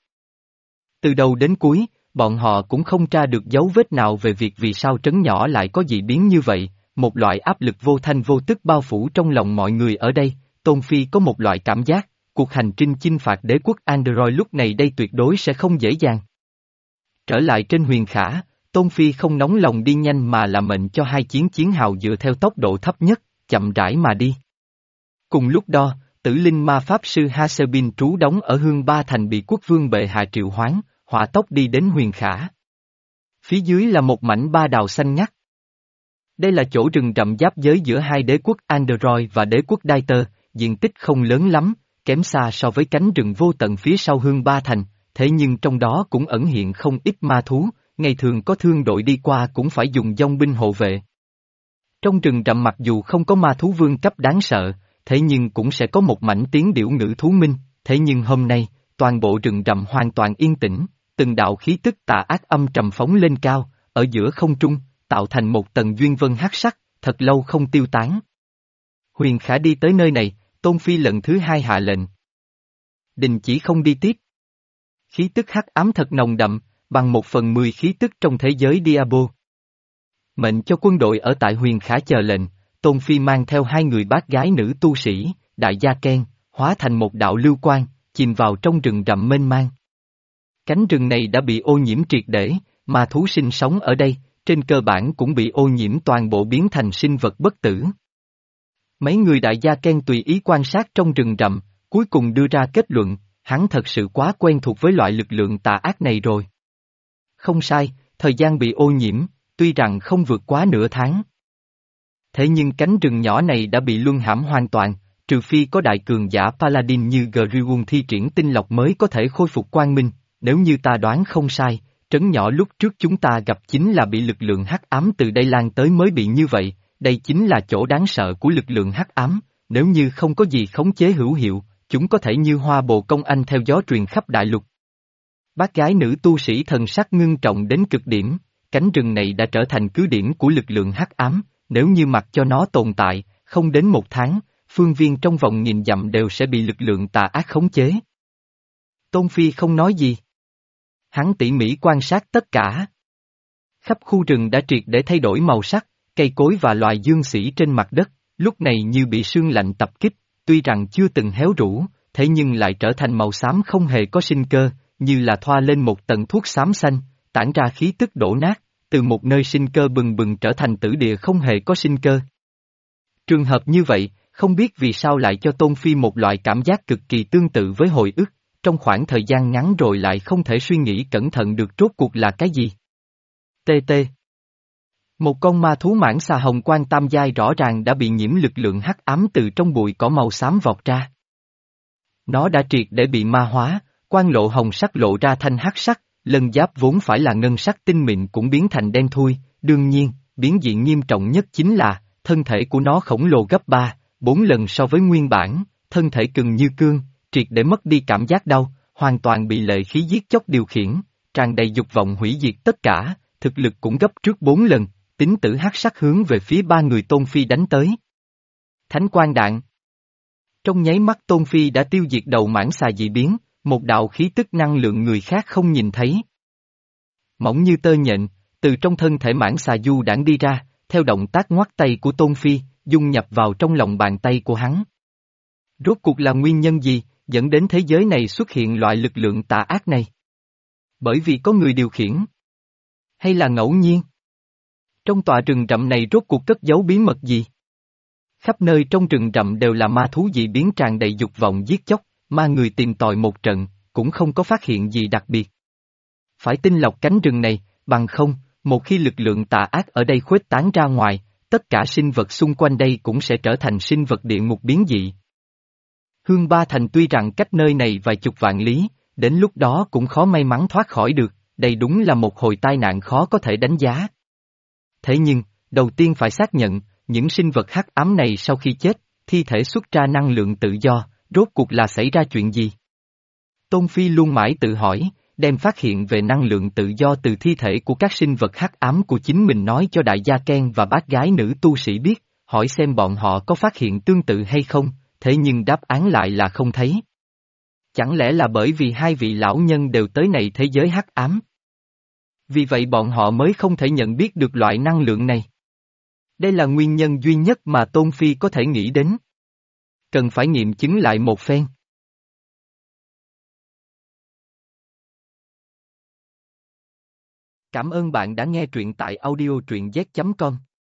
từ đầu đến cuối, bọn họ cũng không tra được dấu vết nào về việc vì sao trấn nhỏ lại có dị biến như vậy, một loại áp lực vô thanh vô tức bao phủ trong lòng mọi người ở đây, Tôn Phi có một loại cảm giác, cuộc hành trình chinh phạt đế quốc Android lúc này đây tuyệt đối sẽ không dễ dàng. Trở lại trên Huyền Khả, Tôn Phi không nóng lòng đi nhanh mà là mệnh cho hai chiến chiến hào dựa theo tốc độ thấp nhất, chậm rãi mà đi. Cùng lúc đó, Tử Linh Ma Pháp Sư Hasebin trú đóng ở Hương Ba Thành bị quốc vương bệ hạ triệu hoán, hỏa tốc đi đến Huyền Khả. Phía dưới là một mảnh ba đào xanh ngắt. Đây là chỗ rừng rậm giáp giới giữa hai đế quốc Android và đế quốc Daiter, diện tích không lớn lắm, kém xa so với cánh rừng vô tận phía sau Hương Ba Thành, thế nhưng trong đó cũng ẩn hiện không ít ma thú, ngày thường có thương đội đi qua cũng phải dùng dòng binh hộ vệ. Trong rừng rậm mặc dù không có ma thú vương cấp đáng sợ, thế nhưng cũng sẽ có một mảnh tiếng điểu ngữ thú minh, thế nhưng hôm nay, toàn bộ rừng rậm hoàn toàn yên tĩnh, từng đạo khí tức tà ác âm trầm phóng lên cao, ở giữa không trung, tạo thành một tầng duyên vân hắc sắc, thật lâu không tiêu tán. Huyền Khả đi tới nơi này, Tôn Phi lần thứ hai hạ lệnh. Đình chỉ không đi tiếp. Khí tức hắc ám thật nồng đậm, bằng một phần mười khí tức trong thế giới Diablo. Mệnh cho quân đội ở tại Huyền Khả chờ lệnh, Tôn Phi mang theo hai người bác gái nữ tu sĩ, Đại Gia Ken, hóa thành một đạo lưu quang, chìm vào trong rừng rậm mênh mang. Cánh rừng này đã bị ô nhiễm triệt để, mà thú sinh sống ở đây, trên cơ bản cũng bị ô nhiễm toàn bộ biến thành sinh vật bất tử. Mấy người Đại Gia Ken tùy ý quan sát trong rừng rậm, cuối cùng đưa ra kết luận, hắn thật sự quá quen thuộc với loại lực lượng tà ác này rồi. Không sai, thời gian bị ô nhiễm, tuy rằng không vượt quá nửa tháng. Thế nhưng cánh rừng nhỏ này đã bị luân hãm hoàn toàn, trừ phi có đại cường giả Paladin như Grigun thi triển tinh lọc mới có thể khôi phục quang minh, nếu như ta đoán không sai, trấn nhỏ lúc trước chúng ta gặp chính là bị lực lượng hắc ám từ đây lan tới mới bị như vậy, đây chính là chỗ đáng sợ của lực lượng hắc ám, nếu như không có gì khống chế hữu hiệu, chúng có thể như hoa bồ công anh theo gió truyền khắp đại lục. Bác gái nữ tu sĩ thần sắc ngưng trọng đến cực điểm, cánh rừng này đã trở thành cứ điểm của lực lượng hắc ám, nếu như mặc cho nó tồn tại, không đến một tháng, phương viên trong vòng nghìn dặm đều sẽ bị lực lượng tà ác khống chế. Tôn Phi không nói gì. Hắn tỉ mỉ quan sát tất cả. Khắp khu rừng đã triệt để thay đổi màu sắc, cây cối và loài dương sĩ trên mặt đất, lúc này như bị sương lạnh tập kích, tuy rằng chưa từng héo rũ, thế nhưng lại trở thành màu xám không hề có sinh cơ, như là thoa lên một tầng thuốc xám xanh, tản ra khí tức đổ nát, từ một nơi sinh cơ bừng bừng trở thành tử địa không hề có sinh cơ. Trường hợp như vậy, không biết vì sao lại cho Tôn Phi một loại cảm giác cực kỳ tương tự với hồi ức, trong khoảng thời gian ngắn rồi lại không thể suy nghĩ cẩn thận được rốt cuộc là cái gì. tê tê. Một con ma thú mãng xà hồng quang tam giai rõ ràng đã bị nhiễm lực lượng hắc ám từ trong bụi cỏ màu xám vọt ra. Nó đã triệt để bị ma hóa, quang lộ hồng sắc lộ ra thanh hắc sắc, lân giáp vốn phải là ngân sắc tinh mịn cũng biến thành đen thui, đương nhiên, biến diện nghiêm trọng nhất chính là, thân thể của nó khổng lồ gấp ba, bốn lần so với nguyên bản, thân thể cứng như cương, triệt để mất đi cảm giác đau, hoàn toàn bị lệ khí giết chóc điều khiển, tràn đầy dục vọng hủy diệt tất cả, thực lực cũng gấp trước bốn lần, tính tử hắc sắc hướng về phía ba người Tôn Phi đánh tới. Thánh quang đạn. Trong nháy mắt Tôn Phi đã tiêu diệt đầu mãng xà dị biến, một đạo khí tức năng lượng người khác không nhìn thấy. Mỏng như tơ nhện, từ trong thân thể mãng xà du đãng đi ra, theo động tác ngoắt tay của Tôn Phi, dung nhập vào trong lòng bàn tay của hắn. Rốt cuộc là nguyên nhân gì, dẫn đến thế giới này xuất hiện loại lực lượng tà ác này? Bởi vì có người điều khiển? Hay là ngẫu nhiên? Trong tòa rừng rậm này rốt cuộc cất giấu bí mật gì? Khắp nơi trong rừng rậm đều là ma thú dị biến tràn đầy dục vọng giết chóc, ma người tìm tòi một trận, cũng không có phát hiện gì đặc biệt. Phải tinh lọc cánh rừng này, bằng không, một khi lực lượng tà ác ở đây khuếch tán ra ngoài, tất cả sinh vật xung quanh đây cũng sẽ trở thành sinh vật địa ngục biến dị. Hương Ba Thành tuy rằng cách nơi này vài chục vạn lý, đến lúc đó cũng khó may mắn thoát khỏi được, đây đúng là một hồi tai nạn khó có thể đánh giá. Thế nhưng, đầu tiên phải xác nhận, những sinh vật hắc ám này sau khi chết, thi thể xuất ra năng lượng tự do, rốt cuộc là xảy ra chuyện gì? Tôn Phi luôn mãi tự hỏi, đem phát hiện về năng lượng tự do từ thi thể của các sinh vật hắc ám của chính mình nói cho đại gia Ken và bác gái nữ tu sĩ biết, hỏi xem bọn họ có phát hiện tương tự hay không, thế nhưng đáp án lại là không thấy. Chẳng lẽ là bởi vì hai vị lão nhân đều tới này thế giới hắc ám? Vì vậy bọn họ mới không thể nhận biết được loại năng lượng này. Đây là nguyên nhân duy nhất mà Tôn Phi có thể nghĩ đến. Cần phải nghiệm chứng lại một phen. Cảm ơn bạn đã nghe truyện tại audio truyện z chấm com.